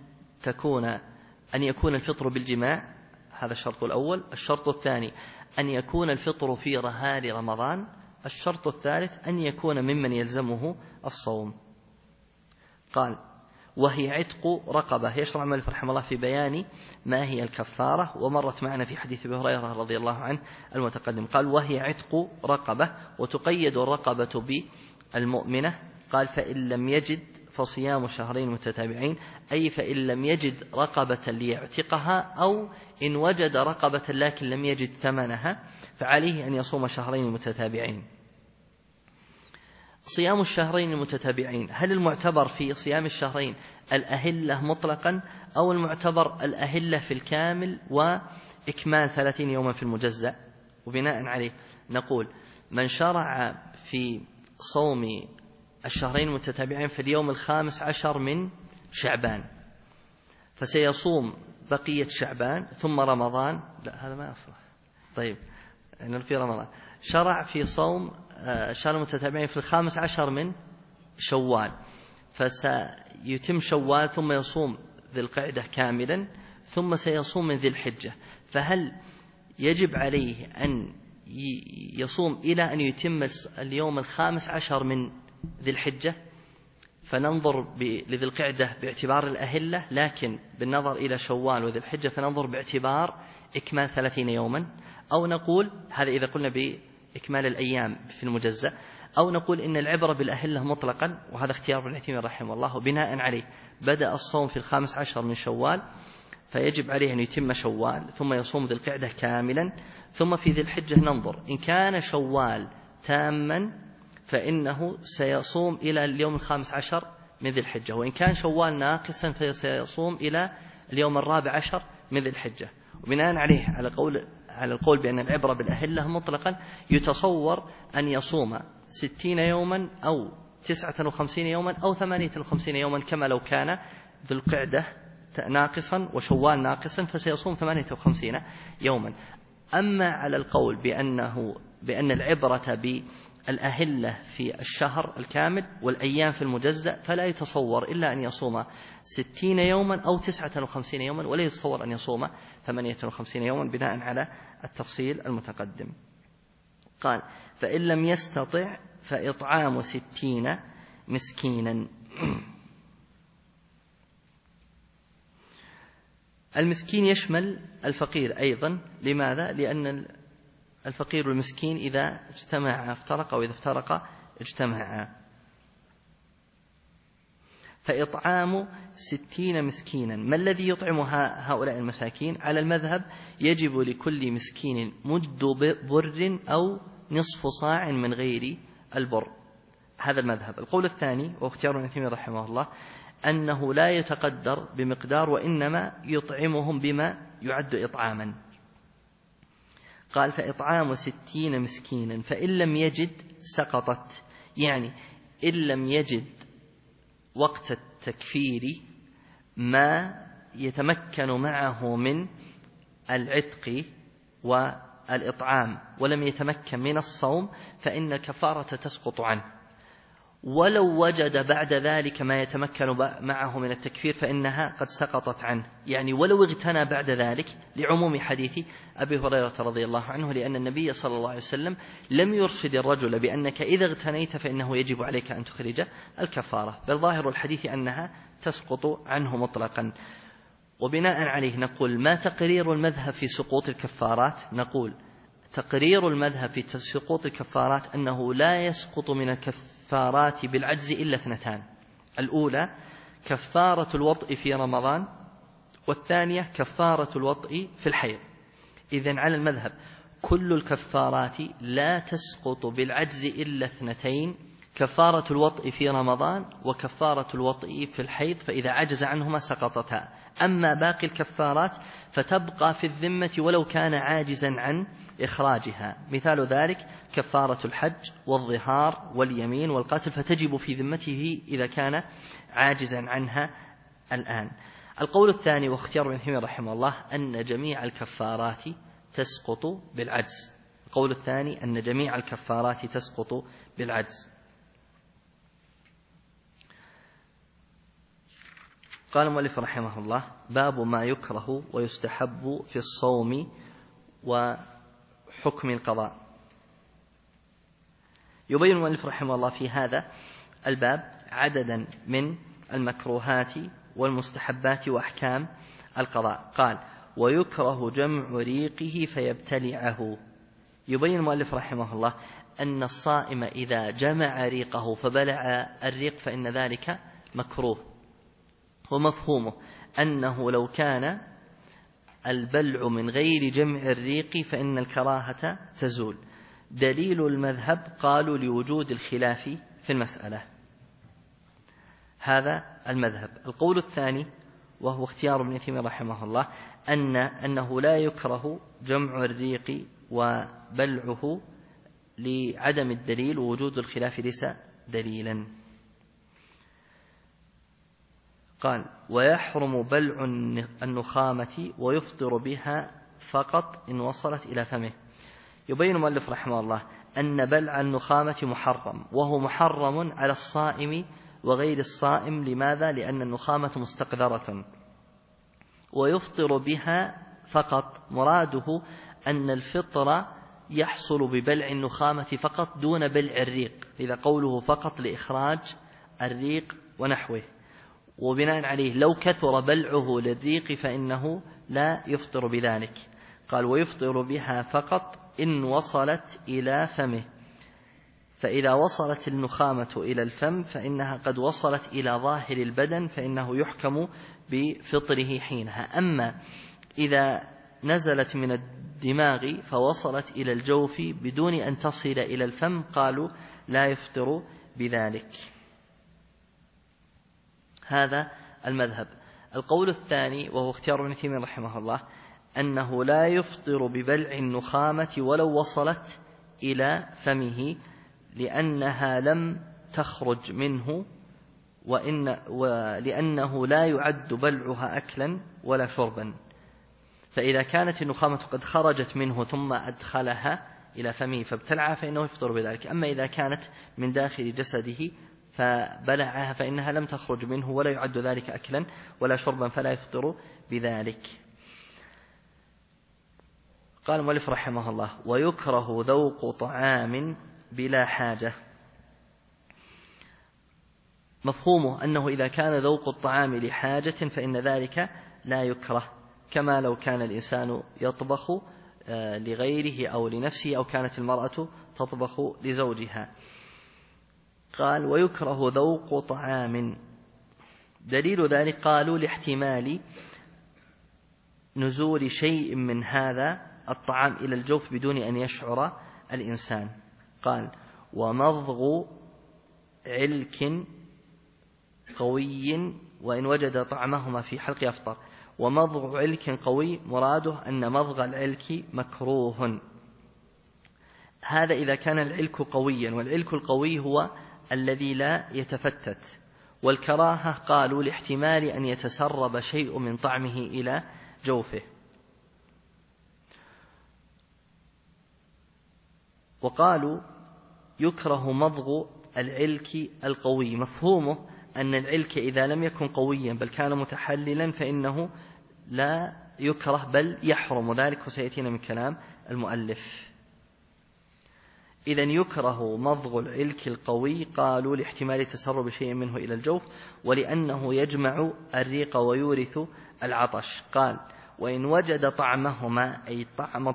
يكون الفطر بالجماع، هذا الشرط الأول. الشرط الثاني أن يكون الفطر في نهار رمضان. الشرط الثالث أن يكون ممن يلزمه الصوم. قال: وهي عتق رقبة. يشرع المؤلف رحمه الله في بيان ما هي الكفارة، ومرت معنا في حديث أبي هريرة رضي الله عنه المتقدم. قال: وهي عتق رقبة، وتقيد الرقبة بالمؤمنة. قال: فإن لم يجد فصيام شهرين متتابعين، أي فإن لم يجد رقبة ليعتقها، أو إن وجد رقبة لكن لم يجد ثمنها فعليه أن يصوم شهرين متتابعين. صيام الشهرين المتتابعين، هل المعتبر في صيام الشهرين الأهلة مطلقا أو المعتبر الأهلة في الكامل وإكمال 30 يوما في المجزأ؟ وبناء عليه نقول من شرع في صوم الشهرين المتتابعين في اليوم 15 من شعبان فسيصوم بقية شعبان ثم رمضان، لا هذا ما يصلح. طيب في رمضان شرع في صوم الشهر المتتابعين في 15 من شوال فسيتم شوال ثم يصوم ذي القعدة كاملا ثم سيصوم من ذي الحجة، فهل يجب عليه أن يصوم إلى أن يتم اليوم 15 من ذي الحجة فننظر لذي القعدة باعتبار الأهلة، لكن بالنظر إلى شوال وذي الحجة فننظر باعتبار إكمال 30 يوما، أو نقول هذا إذا قلنا بإكمال الأيام في المجزأ، أو نقول إن العبرة بالأهلة مطلقا، وهذا اختيار ابن عثيمين رحمه الله، وبناء عليه بدأ الصوم في 15 من شوال فيجب عليه أن يتم شوال ثم يصوم ذي القعدة كاملا، ثم في ذي الحجة ننظر إن كان شوال تاما فإنه سيصوم إلى اليوم 15 من ذي الحجة، وإن كان شوال ناقصا فسيصوم إلى اليوم 14 من ذي الحجة. وبناء عليه على القول بأن العبرة بالأهلة مطلقا يتصور أن يصوم 60 يوما أو 59 يوما أو 58 يوما كما لو كان ذو القعدة ناقصا وشوال ناقصا فسيصوم 58 يوما. أما على القول بأن العبرة بالأهلة في الشهر الكامل والأيام في المجزأ فلا يتصور إلا أن يصوم 60 يوما أو 59 يوما، ولا يتصور أن يصوم 58 يوما بناء على التفصيل المتقدم. قال فإن لم يستطع فإطعام 60 مسكينا. المسكين يشمل الفقير أيضا، لماذا؟ لأن الفقير والمسكين إذا اجتمعا افترقا وإذا افترقا اجتمعا. فإطعام 60 مسكينا. ما الذي يطعم هؤلاء المساكين؟ على المذهب يجب لكل مسكين مد بر أو نصف صاع من غير البر، هذا المذهب. القول الثاني واختيار ابن عثيمين رحمه الله أنه لا يتقدر بمقدار وإنما يطعمهم بما يعد إطعاما. قال فإطعام 60 مسكينا، فإن لم يجد سقطت، يعني إن لم يجد وقت التكفير ما يتمكن معه من العتق والإطعام ولم يتمكن من الصوم فإن الكفارة تسقط عنه، ولو وجد بعد ذلك ما يتمكن معه من التكفير فإنها قد سقطت عنه، يعني ولو اغتنى بعد ذلك، لعموم حديث أبي هريرة رضي الله عنه، لأن النبي صلى الله عليه وسلم لم يرشد الرجل بأنك إذا اغتنيت فإنه يجب عليك أن تخرج الكفارة، بل ظاهر الحديث أنها تسقط عنه مطلقا. وبناء عليه نقول ما تقرير المذهب في سقوط الكفارات؟ نقول تقرير المذهب في سقوط الكفارات أنه لا يسقط من الكفارات بالعجز إلا اثنتان، الأولى كفارة الوطء في رمضان، والثانية كفارة الوطء في الحيض. إذن على المذهب كل الكفارات لا تسقط بالعجز إلا اثنتين، كفارة الوطء في رمضان وكفارة الوطء في الحيض، فإذا عجز عنهما سقطتا. أما باقي الكفارات فتبقى في الذمة ولو كان عاجزا عن إخراجها، مثال ذلك كفارة الحج والظهار واليمين والقتل، فتجب في ذمته إذا كان عاجزا عنها الآن. القول الثاني واختيار ابن عثيمين رحمه الله أن جميع الكفارات تسقط بالعجز. القول الثاني أن جميع الكفارات تسقط بالعجز. قال المؤلف رحمه الله باب ما يكره ويستحب في الصوم وحكم القضاء. يبين المؤلف رحمه الله في هذا الباب عددا من المكروهات والمستحبات وأحكام القضاء. قال ويكره جمع ريقه فيبتلعه. يبين المؤلف رحمه الله أن الصائم إذا جمع ريقه فبلع الريق فإن ذلك مكروه، ومفهومه أنه لو كان البلع من غير جمع الريق فإن الكراهة تزول. دليل المذهب قالوا لوجود الخلاف في المسألة. هذا المذهب. القول الثاني وهو اختيار ابن تيمية رحمه الله أنه لا يكره جمع الريق وبلعه لعدم الدليل، ووجود الخلاف ليس دليلا. قال: ويحرم بلع النخامة ويفطر بها فقط إن وصلت إلى فمه. يبين المؤلف رحمه الله أن بلع النخامة محرم، وهو محرم على الصائم وغير الصائم. لماذا؟ لأن النخامة مستقذرة. ويفطر بها فقط، مراده أن الفطر يحصل ببلع النخامة فقط دون بلع الريق، إذا قوله فقط لإخراج الريق ونحوه، وبناء عليه لو كثر بلعه للريق فإنه لا يفطر بذلك. قال: ويفطر بها فقط إن وصلت إلى فمه، فإذا وصلت النخامة إلى الفم فإنها قد وصلت إلى ظاهر البدن، فإنه يحكم بفطره حينها. أما إذا نزلت من الدماغ فوصلت إلى الجوف بدون أن تصل إلى الفم قالوا لا يفطر بذلك. هذا المذهب. القول الثاني وهو اختيار ابن تيمية رحمه الله أنه لا يفطر ببلع النخامة ولو وصلت إلى فمه، لأنها لم تخرج منه، ولأنه لا يعد بلعها أكلا ولا شربا. فإذا كانت النخامة قد خرجت منه ثم أدخلها إلى فمه فابتلعها فإنه يفطر بذلك. أما إذا كانت من داخل جسده فبلعها فإنها لم تخرج منه ولا يعد ذلك أكلا ولا شربا فلا يفطر بذلك. قال المؤلف رحمه الله: ويكره ذوق طعام بلا حاجة. مفهومه أنه إذا كان ذوق الطعام لحاجة فإن ذلك لا يكره، كما لو كان الإنسان يطبخ لغيره أو لنفسه، أو كانت المرأة تطبخ لزوجها. قال: ويكره ذوق طعام. دليل ذلك قالوا لاحتمال نزول شيء من هذا الطعام إلى الجوف بدون أن يشعر الإنسان. قال: ومضغ علك قوي وإن وجد طعمهما في حلق أفطر. ومضغ علك قوي مراده أن مضغ العلك مكروه. هذا إذا كان العلك قويا، والعلك القوي هو الذي لا يتفتت. والكراهة قالوا لاحتمال أن يتسرب شيء من طعمه إلى جوفه. وقالوا يكره مضغ العلك القوي، مفهومه أن العلك إذا لم يكن قويا بل كان متحللا فإنه لا يكره بل يحرم ذلك، وسيأتينا من كلام المؤلف. إذن يكره مضغ العلك القوي قالوا لاحتمال تسرب شيء منه إلى الجوف، ولأنه يجمع الريق ويورث العطش. قال: وإن وجد طعمهما أي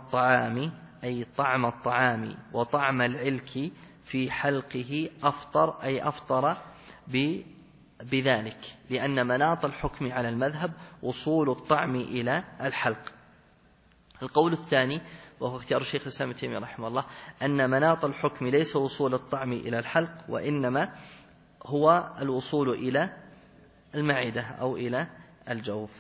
طعم الطعام وطعم العلك في حلقه أفطر، أي أفطر بذلك، لأن مناط الحكم على المذهب وصول الطعم إلى الحلق. القول الثاني وهو اختيار الشيخ الإسلام ابن تيمية رحمه الله أن مناط الحكم ليس وصول الطعم إلى الحلق، وإنما هو الوصول إلى المعدة أو إلى الجوف.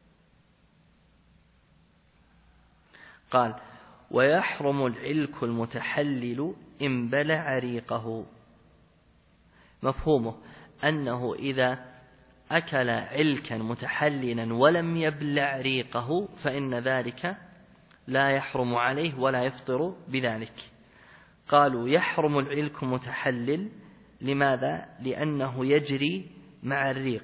قال: ويحرم العلك المتحلل إن بلع ريقه. مفهومه أنه إذا أكل علكا متحللا ولم يبلع ريقه فإن ذلك لا يحرم عليه ولا يفطر بذلك. قالوا يحرم العلك متحلل، لماذا؟ لأنه يجري مع الريق،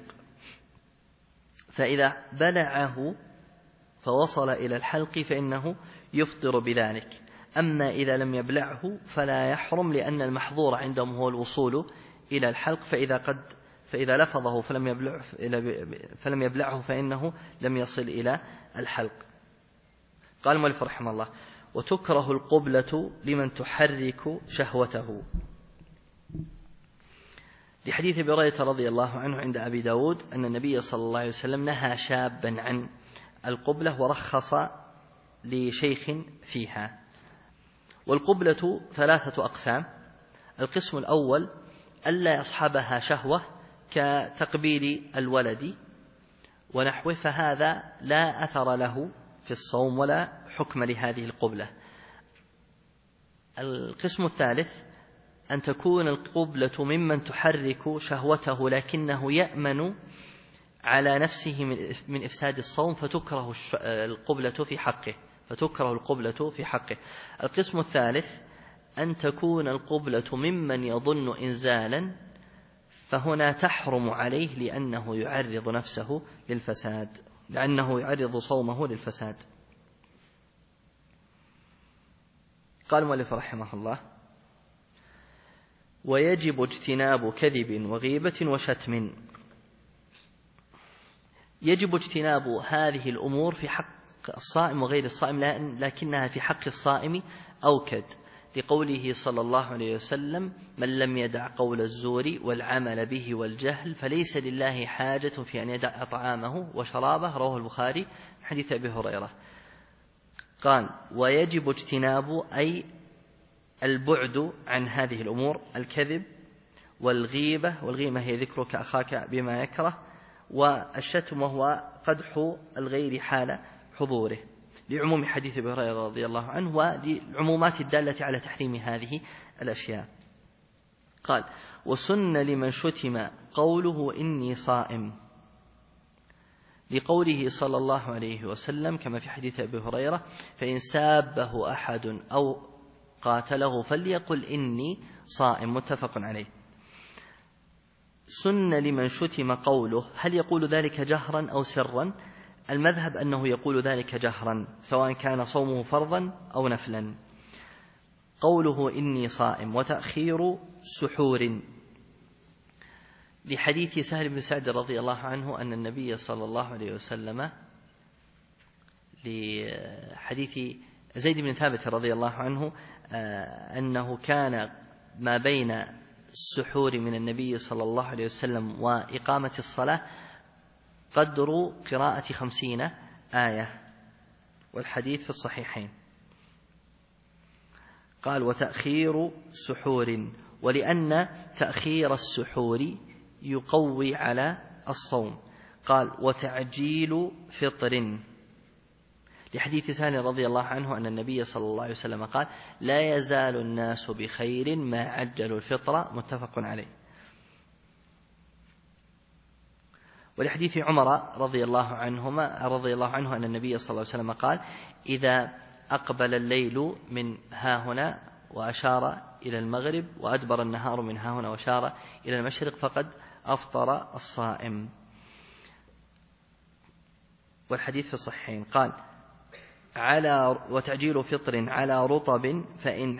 فإذا بلعه فوصل إلى الحلق فإنه يفطر بذلك. أما إذا لم يبلعه فلا يحرم، لأن المحظور عندهم هو الوصول إلى الحلق، فإذا لفظه فلم يبلعه فإنه لم يصل إلى الحلق. قال المؤلف رحمه الله: وتكره القبلة لمن تحرك شهوته، لحديث أبي هريرة رضي الله عنه عند أبي داود أن النبي صلى الله عليه وسلم نهى شابا عن القبلة ورخص لشيخ فيها. والقبلة 3 أقسام. القسم الأول ألا يصحبها شهوة كتقبيل الولد ونحوه، فهذا لا أثر له في الصوم ولا حكم لهذه القبلة. القسم الثالث أن تكون القبلة ممن تحرك شهوته لكنه يأمن على نفسه من إفساد الصوم فتكره القبلة في حقه. القسم الثالث أن تكون القبلة ممن يظن إنزالا، فهنا تحرم عليه لأنه يعرض صومه للفساد. قال المؤلف رحمه الله: ويجب اجتناب كذب وغيبة وشتم. يجب اجتناب هذه الأمور في حق الصائم وغير الصائم، لكنها في حق الصائم أوكد، لقوله صلى الله عليه وسلم: من لم يدع قول الزور والعمل به والجهل فليس لله حاجة في أن يدع طعامه وشرابه. رواه البخاري حديث أبي هريرة. قال: ويجب اجتناب أي البعد عن هذه الأمور: الكذب والغيبة هي ذكرك أخاك بما يكره، والشتم وهو قدح الغير حال حضوره، لعموم حديث أبي هريرة رضي الله عنه ولعمومات الدالة على تحريم هذه الأشياء. قال: وسن لمن شتم قوله إني صائم، لقوله صلى الله عليه وسلم كما في حديث أبي هريرة: فإن سابه أحد أو قاتله فليقل إني صائم، متفق عليه. سن لمن شتم قوله، هل يقول ذلك جهرا أو سرا؟ المذهب أنه يقول ذلك جهرا، سواء كان صومه فرضا أو نفلا. قوله إني صائم. وتأخير سحور، لحديث سهل بن سعد رضي الله عنه أن النبي صلى الله عليه وسلم، لحديث زيد بن ثابت رضي الله عنه أنه كان ما بين السحور من النبي صلى الله عليه وسلم وإقامة الصلاة قدر قراءة 50 آية، والحديث في الصحيحين. قال: وتأخير سحور، ولأن تأخير السحور يقوي على الصوم. قال: وتعجيل فطر، لحديث سهل رضي الله عنه أن النبي صلى الله عليه وسلم قال: لا يزال الناس بخير ما عجلوا الفطر، متفق عليه. ولحديث عمر رضي الله عنه أن النبي صلى الله عليه وسلم قال: إذا أقبل الليل من هاهنا وأشار إلى المغرب وأدبر النهار من هاهنا وأشار إلى المشرق فقد أفطر الصائم، والحديث في الصحيحين. قال: وتعجيل فطر على رطب فإن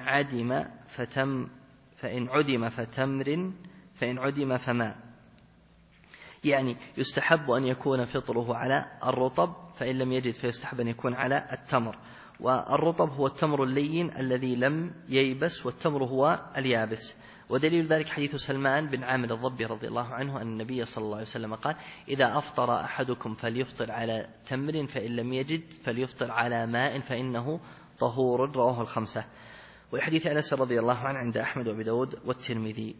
عدم فما، يعني يستحب أن يكون فطره على الرطب، فإن لم يجد فيستحب أن يكون على التمر. والرطب هو التمر اللين الذي لم ييبس، والتمر هو اليابس. ودليل ذلك حديث سلمان بن عامر الضبي رضي الله عنه أن النبي صلى الله عليه وسلم قال: إذا أفطر أحدكم فليفطر على تمر، فإن لم يجد فليفطر على ماء فإنه طهور. رواه الخمسة. وحديث أنس رضي الله عنه عند أحمد وأبي داود والترمذي.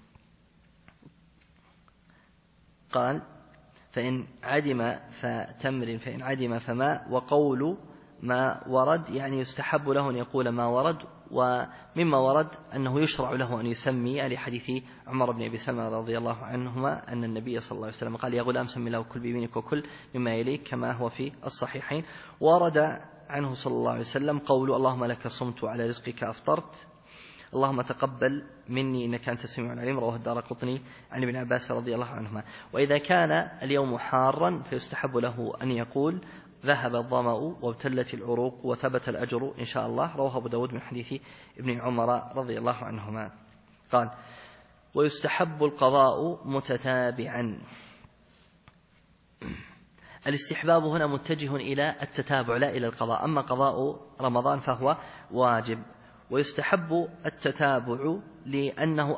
قال: فإن عدم فتمر، فإن عدم فماء. وقول ما ورد يعني يستحب له أن يقول ما ورد، ومما ورد أنه يشرع له أن يسمي، لحديث عمر بن أبي سلمة رضي الله عنهما أن النبي صلى الله عليه وسلم قال: يا غلام سم الله وكل بيمينك وكل مما يليك، كما هو في الصحيحين. ورد عنه صلى الله عليه وسلم قول: اللهم لك صمت وعلى رزقك أفطرت، اللهم تقبل مني إنك أنت السميع العليم. رواه الدارقطني عن ابن عباس رضي الله عنهما. وإذا كان اليوم حارا فيستحب له أن يقول: ذهب الظمأ وابتلت العروق وثبت الأجر إن شاء الله. رواه أبو داود من حديث ابن عمر رضي الله عنهما. قال: ويستحب القضاء متتابعا. الاستحباب هنا متجه إلى التتابع لا إلى القضاء، أما قضاء رمضان فهو واجب. ويستحب التتابع لأنه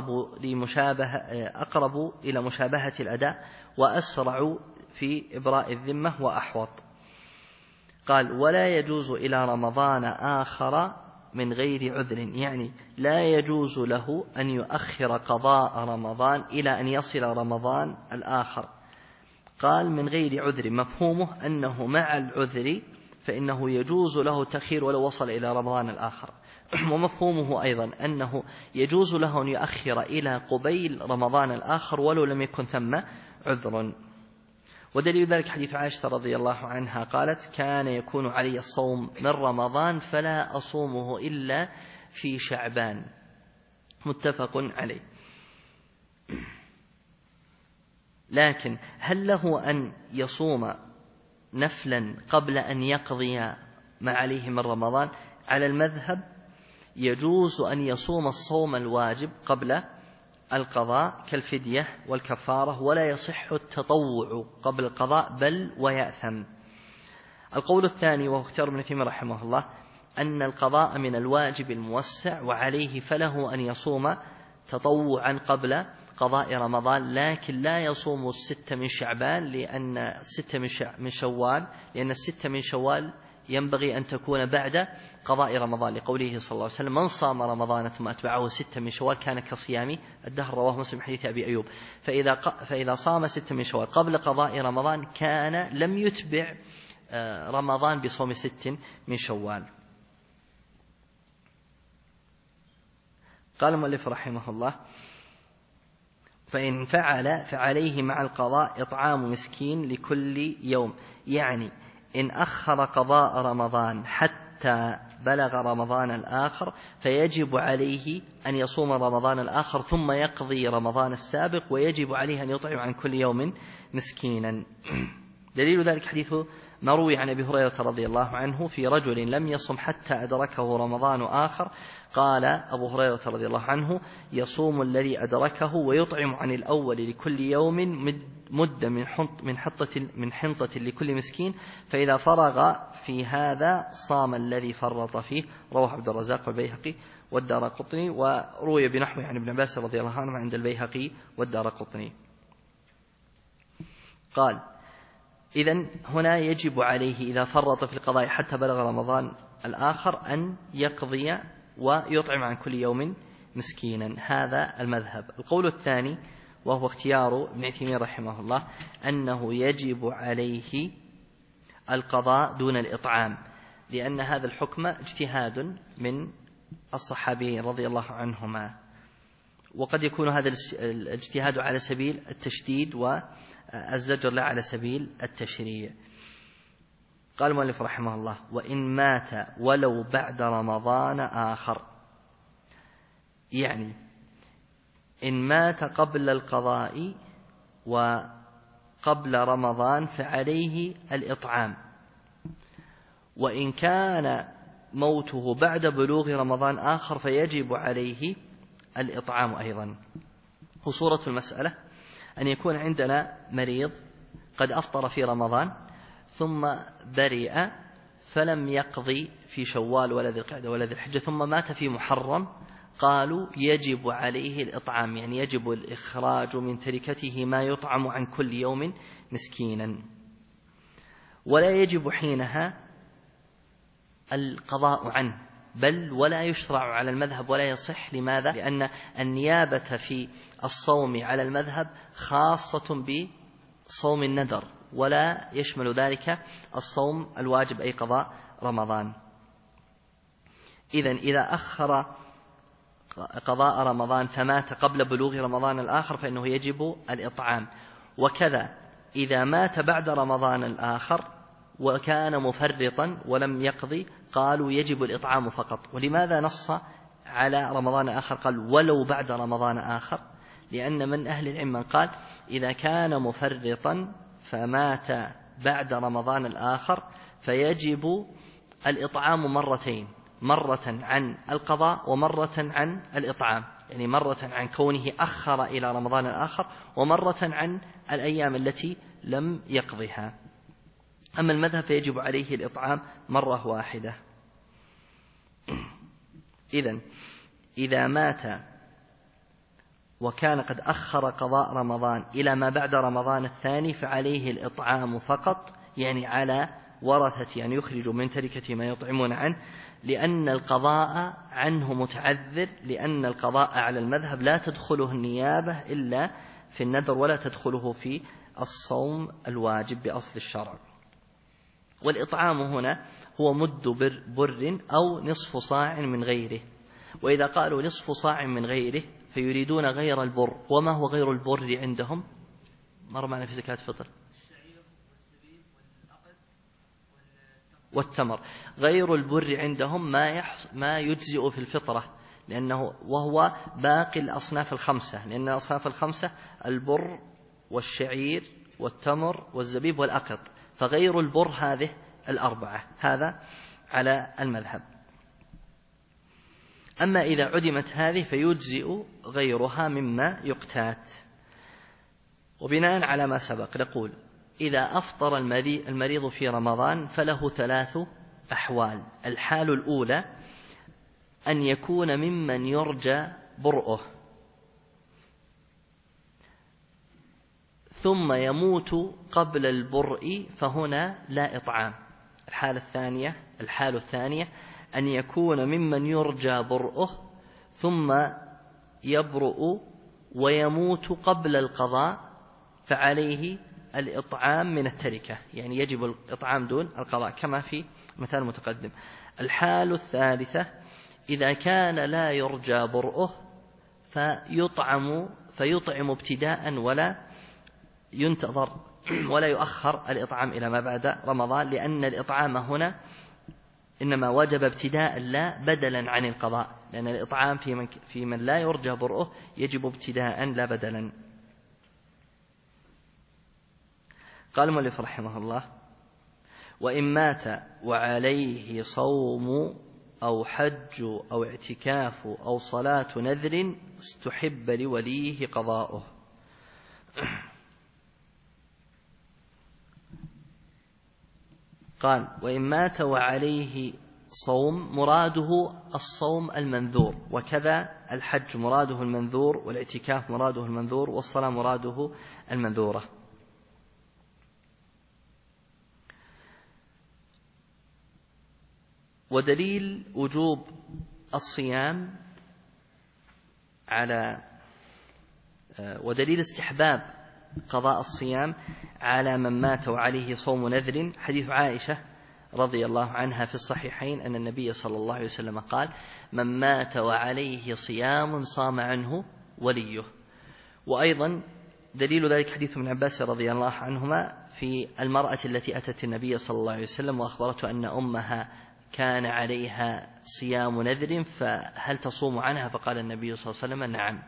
أقرب إلى مشابهة الأداء وأسرع في إبراء الذمة وأحوط. قال: ولا يجوز إلى رمضان آخر من غير عذر، يعني لا يجوز له أن يؤخر قضاء رمضان إلى أن يصل رمضان الآخر. قال من غير عذر، مفهومه أنه مع العذر فإنه يجوز له التأخير ولو وصل إلى رمضان الآخر، ومفهومه أيضا أنه يجوز له أن يؤخر إلى قبيل رمضان الآخر ولو لم يكن ثم عذر. ودليل ذلك حديث عائشة رضي الله عنها قالت: كان يكون علي الصوم من رمضان فلا أصومه إلا في شعبان، متفق عليه. لكن هل له أن يصوم نفلا قبل أن يقضي ما عليه من رمضان؟ على المذهب يجوز أن يصوم الصوم الواجب قبل القضاء كالفدية والكفارة، ولا يصح التطوع قبل القضاء بل ويأثم. القول الثاني وهو اختيار ابن تيمية رحمه الله أن القضاء من الواجب الموسع وعليه فله أن يصوم تطوعا قبل قضاء رمضان، لكن لا يصوم 6 من شعبان لأن 6 من شوال، لأن 6 من شوال ينبغي أن تكون بعد قضاء رمضان، لقوله صلى الله عليه وسلم: من صام رمضان ثم أتبعه 6 من شوال كان كصيام الدهر، رواه مسلم حديث أبي أيوب. فإذا صام 6 من شوال قبل قضاء رمضان كان لم يتبع رمضان بصوم 6 من شوال. قال المؤلف رحمه الله: فإن فعل فعليه مع القضاء إطعام مسكين لكل يوم، يعني إن أخر قضاء رمضان حتى بلغ رمضان الآخر فيجب عليه أن يصوم رمضان الآخر ثم يقضي رمضان السابق، ويجب عليه أن يطعم عن كل يوم مسكينا. دليل ذلك حديث مروي عن أبي هريرة رضي الله عنه في رجل لم يصم حتى أدركه رمضان آخر، قال أبو هريرة رضي الله عنه: يصوم الذي أدركه ويطعم عن الأول لكل يوم مد من حنطة لكل مسكين، فإذا فرغ في هذا صام الذي فرط فيه. رواه عبد الرزاق والبيهقي والدارقطني، وروي بنحوه عن ابن عباس رضي الله عنه عند البيهقي والدارقطني. قال: إذن هنا يجب عليه إذا فرط في القضاء حتى بلغ رمضان الآخر أن يقضي ويطعم عن كل يوم مسكينا. هذا المذهب. القول الثاني وهو اختيار ابن تيمية رحمه الله أنه يجب عليه القضاء دون الإطعام، لأن هذا الحكم اجتهاد من الصحابيين رضي الله عنهما، وقد يكون هذا الاجتهاد على سبيل التشديد والزجر لا على سبيل التشريع. قال المؤلف رحمه الله: وإن مات ولو بعد رمضان آخر، يعني إن مات قبل القضاء وقبل رمضان فعليه الإطعام، وإن كان موته بعد بلوغ رمضان آخر فيجب عليه الإطعام أيضا. وصورة المسألة أن يكون عندنا مريض قد أفطر في رمضان ثم برئ فلم يقضي في شوال ولا ذي القعدة ولا ذي الحجة ثم مات في محرم، قالوا يجب عليه الإطعام، يعني يجب الإخراج من تركته ما يطعم عن كل يوم مسكينا، ولا يجب حينها القضاء عنه، بل ولا يشرع على المذهب ولا يصح. لماذا؟ لأن النيابة في الصوم على المذهب خاصة بصوم النذر، ولا يشمل ذلك الصوم الواجب أي قضاء رمضان. إذا أخر قضاء رمضان فمات قبل بلوغ رمضان الآخر فإنه يجب الإطعام، وكذا إذا مات بعد رمضان الآخر وكان مفرطا ولم يقضي قالوا يجب الإطعام فقط. ولماذا نص على رمضان آخر؟ قال ولو بعد رمضان آخر، لأن من أهل العلم من قال إذا كان مفرطا فمات بعد رمضان الآخر فيجب الإطعام مرتين، مرة عن القضاء ومرة عن الإطعام، يعني مرة عن كونه أخر إلى رمضان الآخر ومرة عن الأيام التي لم يقضها. أما المذهب فيجب عليه الإطعام مرة واحدة. إذا مات وكان قد أخر قضاء رمضان إلى ما بعد رمضان الثاني فعليه الإطعام فقط، يعني على ورثة يعني يخرج من تركته ما يطعمون عنه، لأن القضاء عنه متعذر، لأن القضاء على المذهب لا تدخله النيابة إلا في النذر ولا تدخله في الصوم الواجب بأصل الشرع. والإطعام هنا هو مد بر أو نصف صاع من غيره. وإذا قالوا نصف صاع من غيره فيريدون غير البر. وما هو غير البر عندهم؟ مر معنا في زكاة الفطر والتمر. غير البر عندهم ما يجزئ في الفطرة، لأنه وهو باقي الأصناف الخمسة، لأن الأصناف الخمسة البر والشعير والتمر والزبيب والأقط، فغير البر هذه الأربعة. هذا على المذهب. أما إذا عدمت هذه فيجزئ غيرها مما يقتات. وبناء على ما سبق نقول إذا أفطر المريض في رمضان فله 3 أحوال. الحال الأولى أن يكون ممن يرجى برؤه ثم يموت قبل البرء فهنا لا إطعام. الحال الثانية أن يكون ممن يرجى برؤه ثم يبرؤ ويموت قبل القضاء فعليه الإطعام من التركة، يعني يجب الإطعام دون القضاء كما في مثال متقدم. الحال الثالثة إذا كان لا يرجى برؤه فيطعم ابتداء ولا ينتظر ولا يؤخر الإطعام إلى ما بعد رمضان، لأن الإطعام هنا إنما وجب ابتداء لا بدلا عن القضاء، لأن الإطعام في من لا يرجى برؤه يجب ابتداء لا بدلا. قال المؤلف رحمه الله: وإن مات وعليه صوم أو حج أو اعتكاف أو صلاة نذر استحب لوليه قضاؤه. قال: وإن مات وعليه صوم مراده الصوم المنذور، وكذا الحج مراده المنذور، والاعتكاف مراده المنذور، والصلاة مراده المنذورة. ودليل وجوب الصيام ودليل استحباب قضاء الصيام على من مات وعليه صوم نذر حديث عائشة رضي الله عنها في الصحيحين أن النبي صلى الله عليه وسلم قال: من مات وعليه صيام صام عنه وليه. وأيضا دليل ذلك حديث ابن عباس رضي الله عنهما في المرأة التي أتت النبي صلى الله عليه وسلم وأخبرته أن أمها كان عليها صيام نذر فهل تصوم عنها؟ فقال النبي صلى الله عليه وسلم: نعم.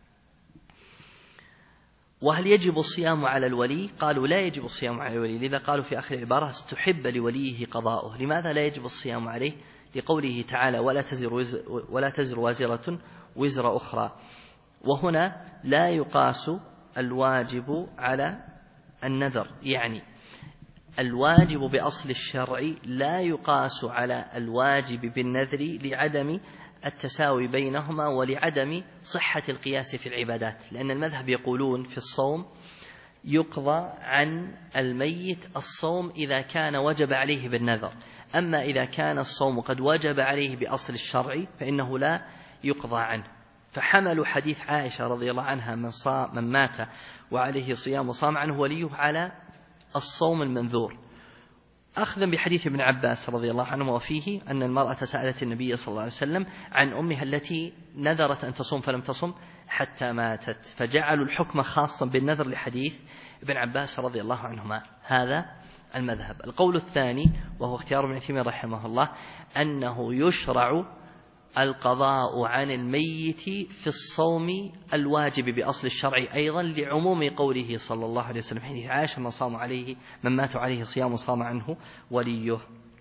وهل يجب الصيام على الولي؟ قالوا: لا يجب الصيام على الولي، لذا قالوا في آخر العبارة: استحب لوليه قضاؤه. لماذا لا يجب الصيام عليه؟ لقوله تعالى: ولا تزر وازرة وزر أخرى. وهنا لا يقاس الواجب على النذر، يعني الواجب بأصل الشرع لا يقاس على الواجب بالنذر لعدم التساوي بينهما ولعدم صحة القياس في العبادات، لأن المذهب يقولون في الصوم يقضى عن الميت الصوم إذا كان وجب عليه بالنذر، أما إذا كان الصوم قد وجب عليه بأصل الشرع فإنه لا يقضى عنه. فحملوا حديث عائشة رضي الله عنها من مات وعليه صيام صام عنه وليه على الصوم المنذور، أخذا بحديث ابن عباس رضي الله عنه وفيه أن المرأة سألت النبي صلى الله عليه وسلم عن أمها التي نذرت أن تصوم فلم تصم حتى ماتت، فجعلوا الحكم خاصا بالنذر لحديث ابن عباس رضي الله عنهما. هذا المذهب. القول الثاني وهو اختيار ابن عثيمين رحمه الله أنه يشرع القضاء عن الميت في الصوم الواجب بأصل الشرع أيضا لعموم قوله صلى الله عليه وسلم حديث عائشة: من مات عليه صيام صام عنه وليه.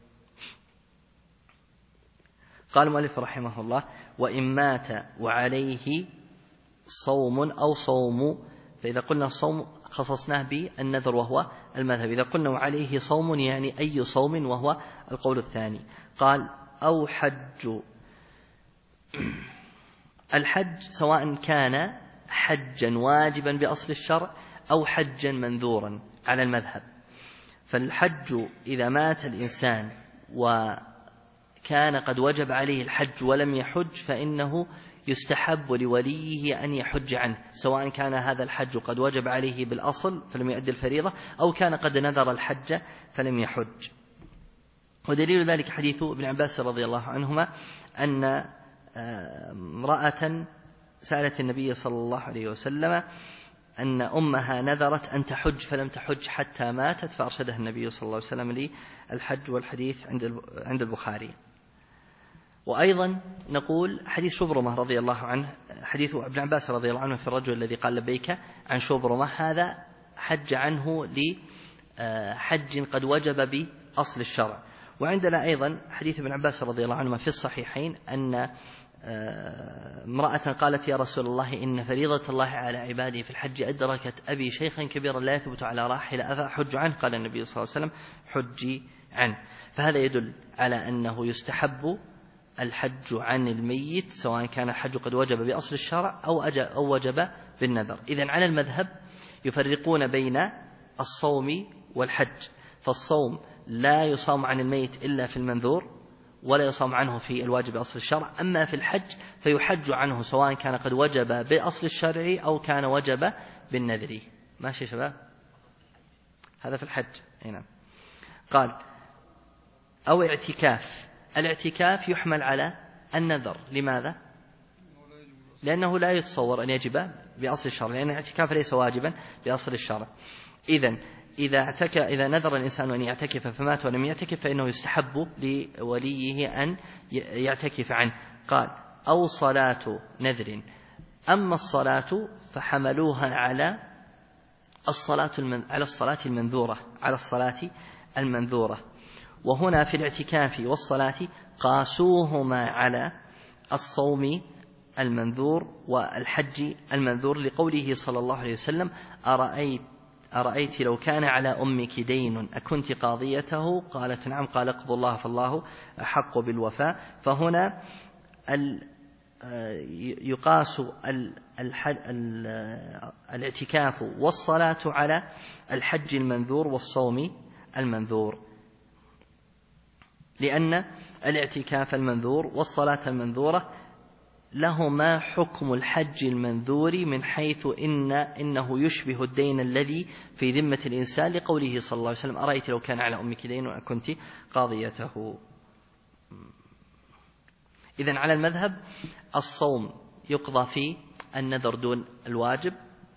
قال المؤلف رحمه الله: وإن مات وعليه صوم أو صوم، فإذا قلنا الصوم خصصناه بالنذر وهو المذهب، إذا قلنا وعليه صوم يعني أي صوم وهو القول الثاني. قال: أو حج. الحج سواء كان حجا واجبا بأصل الشرع أو حجا منذورا على المذهب. فالحج إذا مات الإنسان وكان قد وجب عليه الحج ولم يحج فإنه يستحب لوليه أن يحج عنه، سواء كان هذا الحج قد وجب عليه بالأصل فلم يؤدي الفريضة أو كان قد نذر الحج فلم يحج. ودليل ذلك حديث ابن عباس رضي الله عنهما أن امرأة سألت النبي صلى الله عليه وسلم أن أمها نذرت أن تحج فلم تحج حتى ماتت، فأرشدها النبي صلى الله عليه وسلم للحج، والحديث عند البخاري. وأيضا نقول حديث شبرمة رضي الله عنه، حديث ابن عباس رضي الله عنه في الرجل الذي قال لبيك عن شبرمة، هذا حج عنه لحج قد وجب بأصل الشرع. وعندنا أيضا حديث ابن عباس رضي الله عنهما في الصحيحين أن امرأة قالت يا رسول الله إن فريضة الله على عباده في الحج أدركت أبي شيخا كبيرا لا يثبت على راحلة أفأحج عنه؟ قال النبي صلى الله عليه وسلم حجي عنه. فهذا يدل على أنه يستحب الحج عن الميت سواء كان الحج قد وجب بأصل الشرع أو وجب بالنذر. إذن على المذهب يفرقون بين الصوم والحج، فالصوم لا يصام عن الميت إلا في المنذور ولا يصام عنه في الواجب بأصل الشرع، أما في الحج فيحج عنه سواء كان قد وجب بأصل الشرع أو كان وجب بالنذر. ماشي شباب؟ هذا في الحج. هنا قال أو اعتكاف. الاعتكاف يحمل على النذر. لماذا؟ لأنه لا يتصور أن يجب بأصل الشرع، لأن الاعتكاف ليس واجبا بأصل الشرع. إذا نذر الإنسان أن يعتكف فمات ولم يعتكف فإنه يستحب لوليه أن يعتكف عنه. قال أو صلاة نذر. أما الصلاة فحملوها على الصلاة المنذورة. وهنا في الاعتكاف والصلاة قاسوهما على الصوم المنذور والحج المنذور، لقوله صلى الله عليه وسلم أرأيت لو كان على أمك دين أكنت قاضيته؟ قالت نعم. قال اقض الله فالله أحق بالوفاء. فهنا يقاس الاعتكاف والصلاة على الحج المنذور والصوم المنذور، لأن الاعتكاف المنذور والصلاة المنذورة لهما حكم الحج المنذور من حيث إنه يشبه الدين الذي في ذمة الإنسان، لقوله صلى الله عليه وسلم أرأيت لو كان على أمك دين وكنت قاضيته. إذن على المذهب الصوم يقضى في النذر دون الواجب،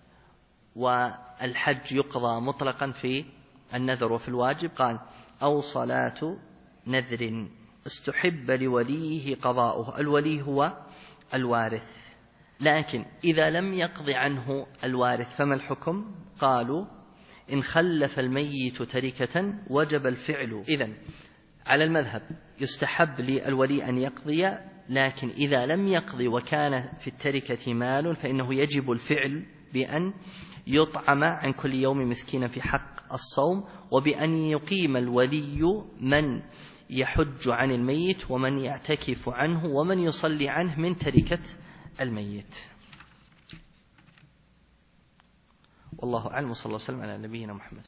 والحج يقضى مطلقا في النذر وفي الواجب. قال أو صلاة نذر استحب لوليه قضاؤه. الولي هو الوارث، لكن إذا لم يقض عنه الوارث فما الحكم؟ قالوا إن خلف الميت تركة وجب الفعل. إذن على المذهب يستحب للولي أن يقضي، لكن إذا لم يقضي وكان في التركة مال فإنه يجب الفعل بأن يطعم عن كل يوم مسكينا في حق الصوم، وبأن يقيم الولي من يحج عن الميت ومن يعتكف عنه ومن يصلي عنه من تركة الميت. والله أعلم، صلى الله عليه وسلم على نبينا محمد.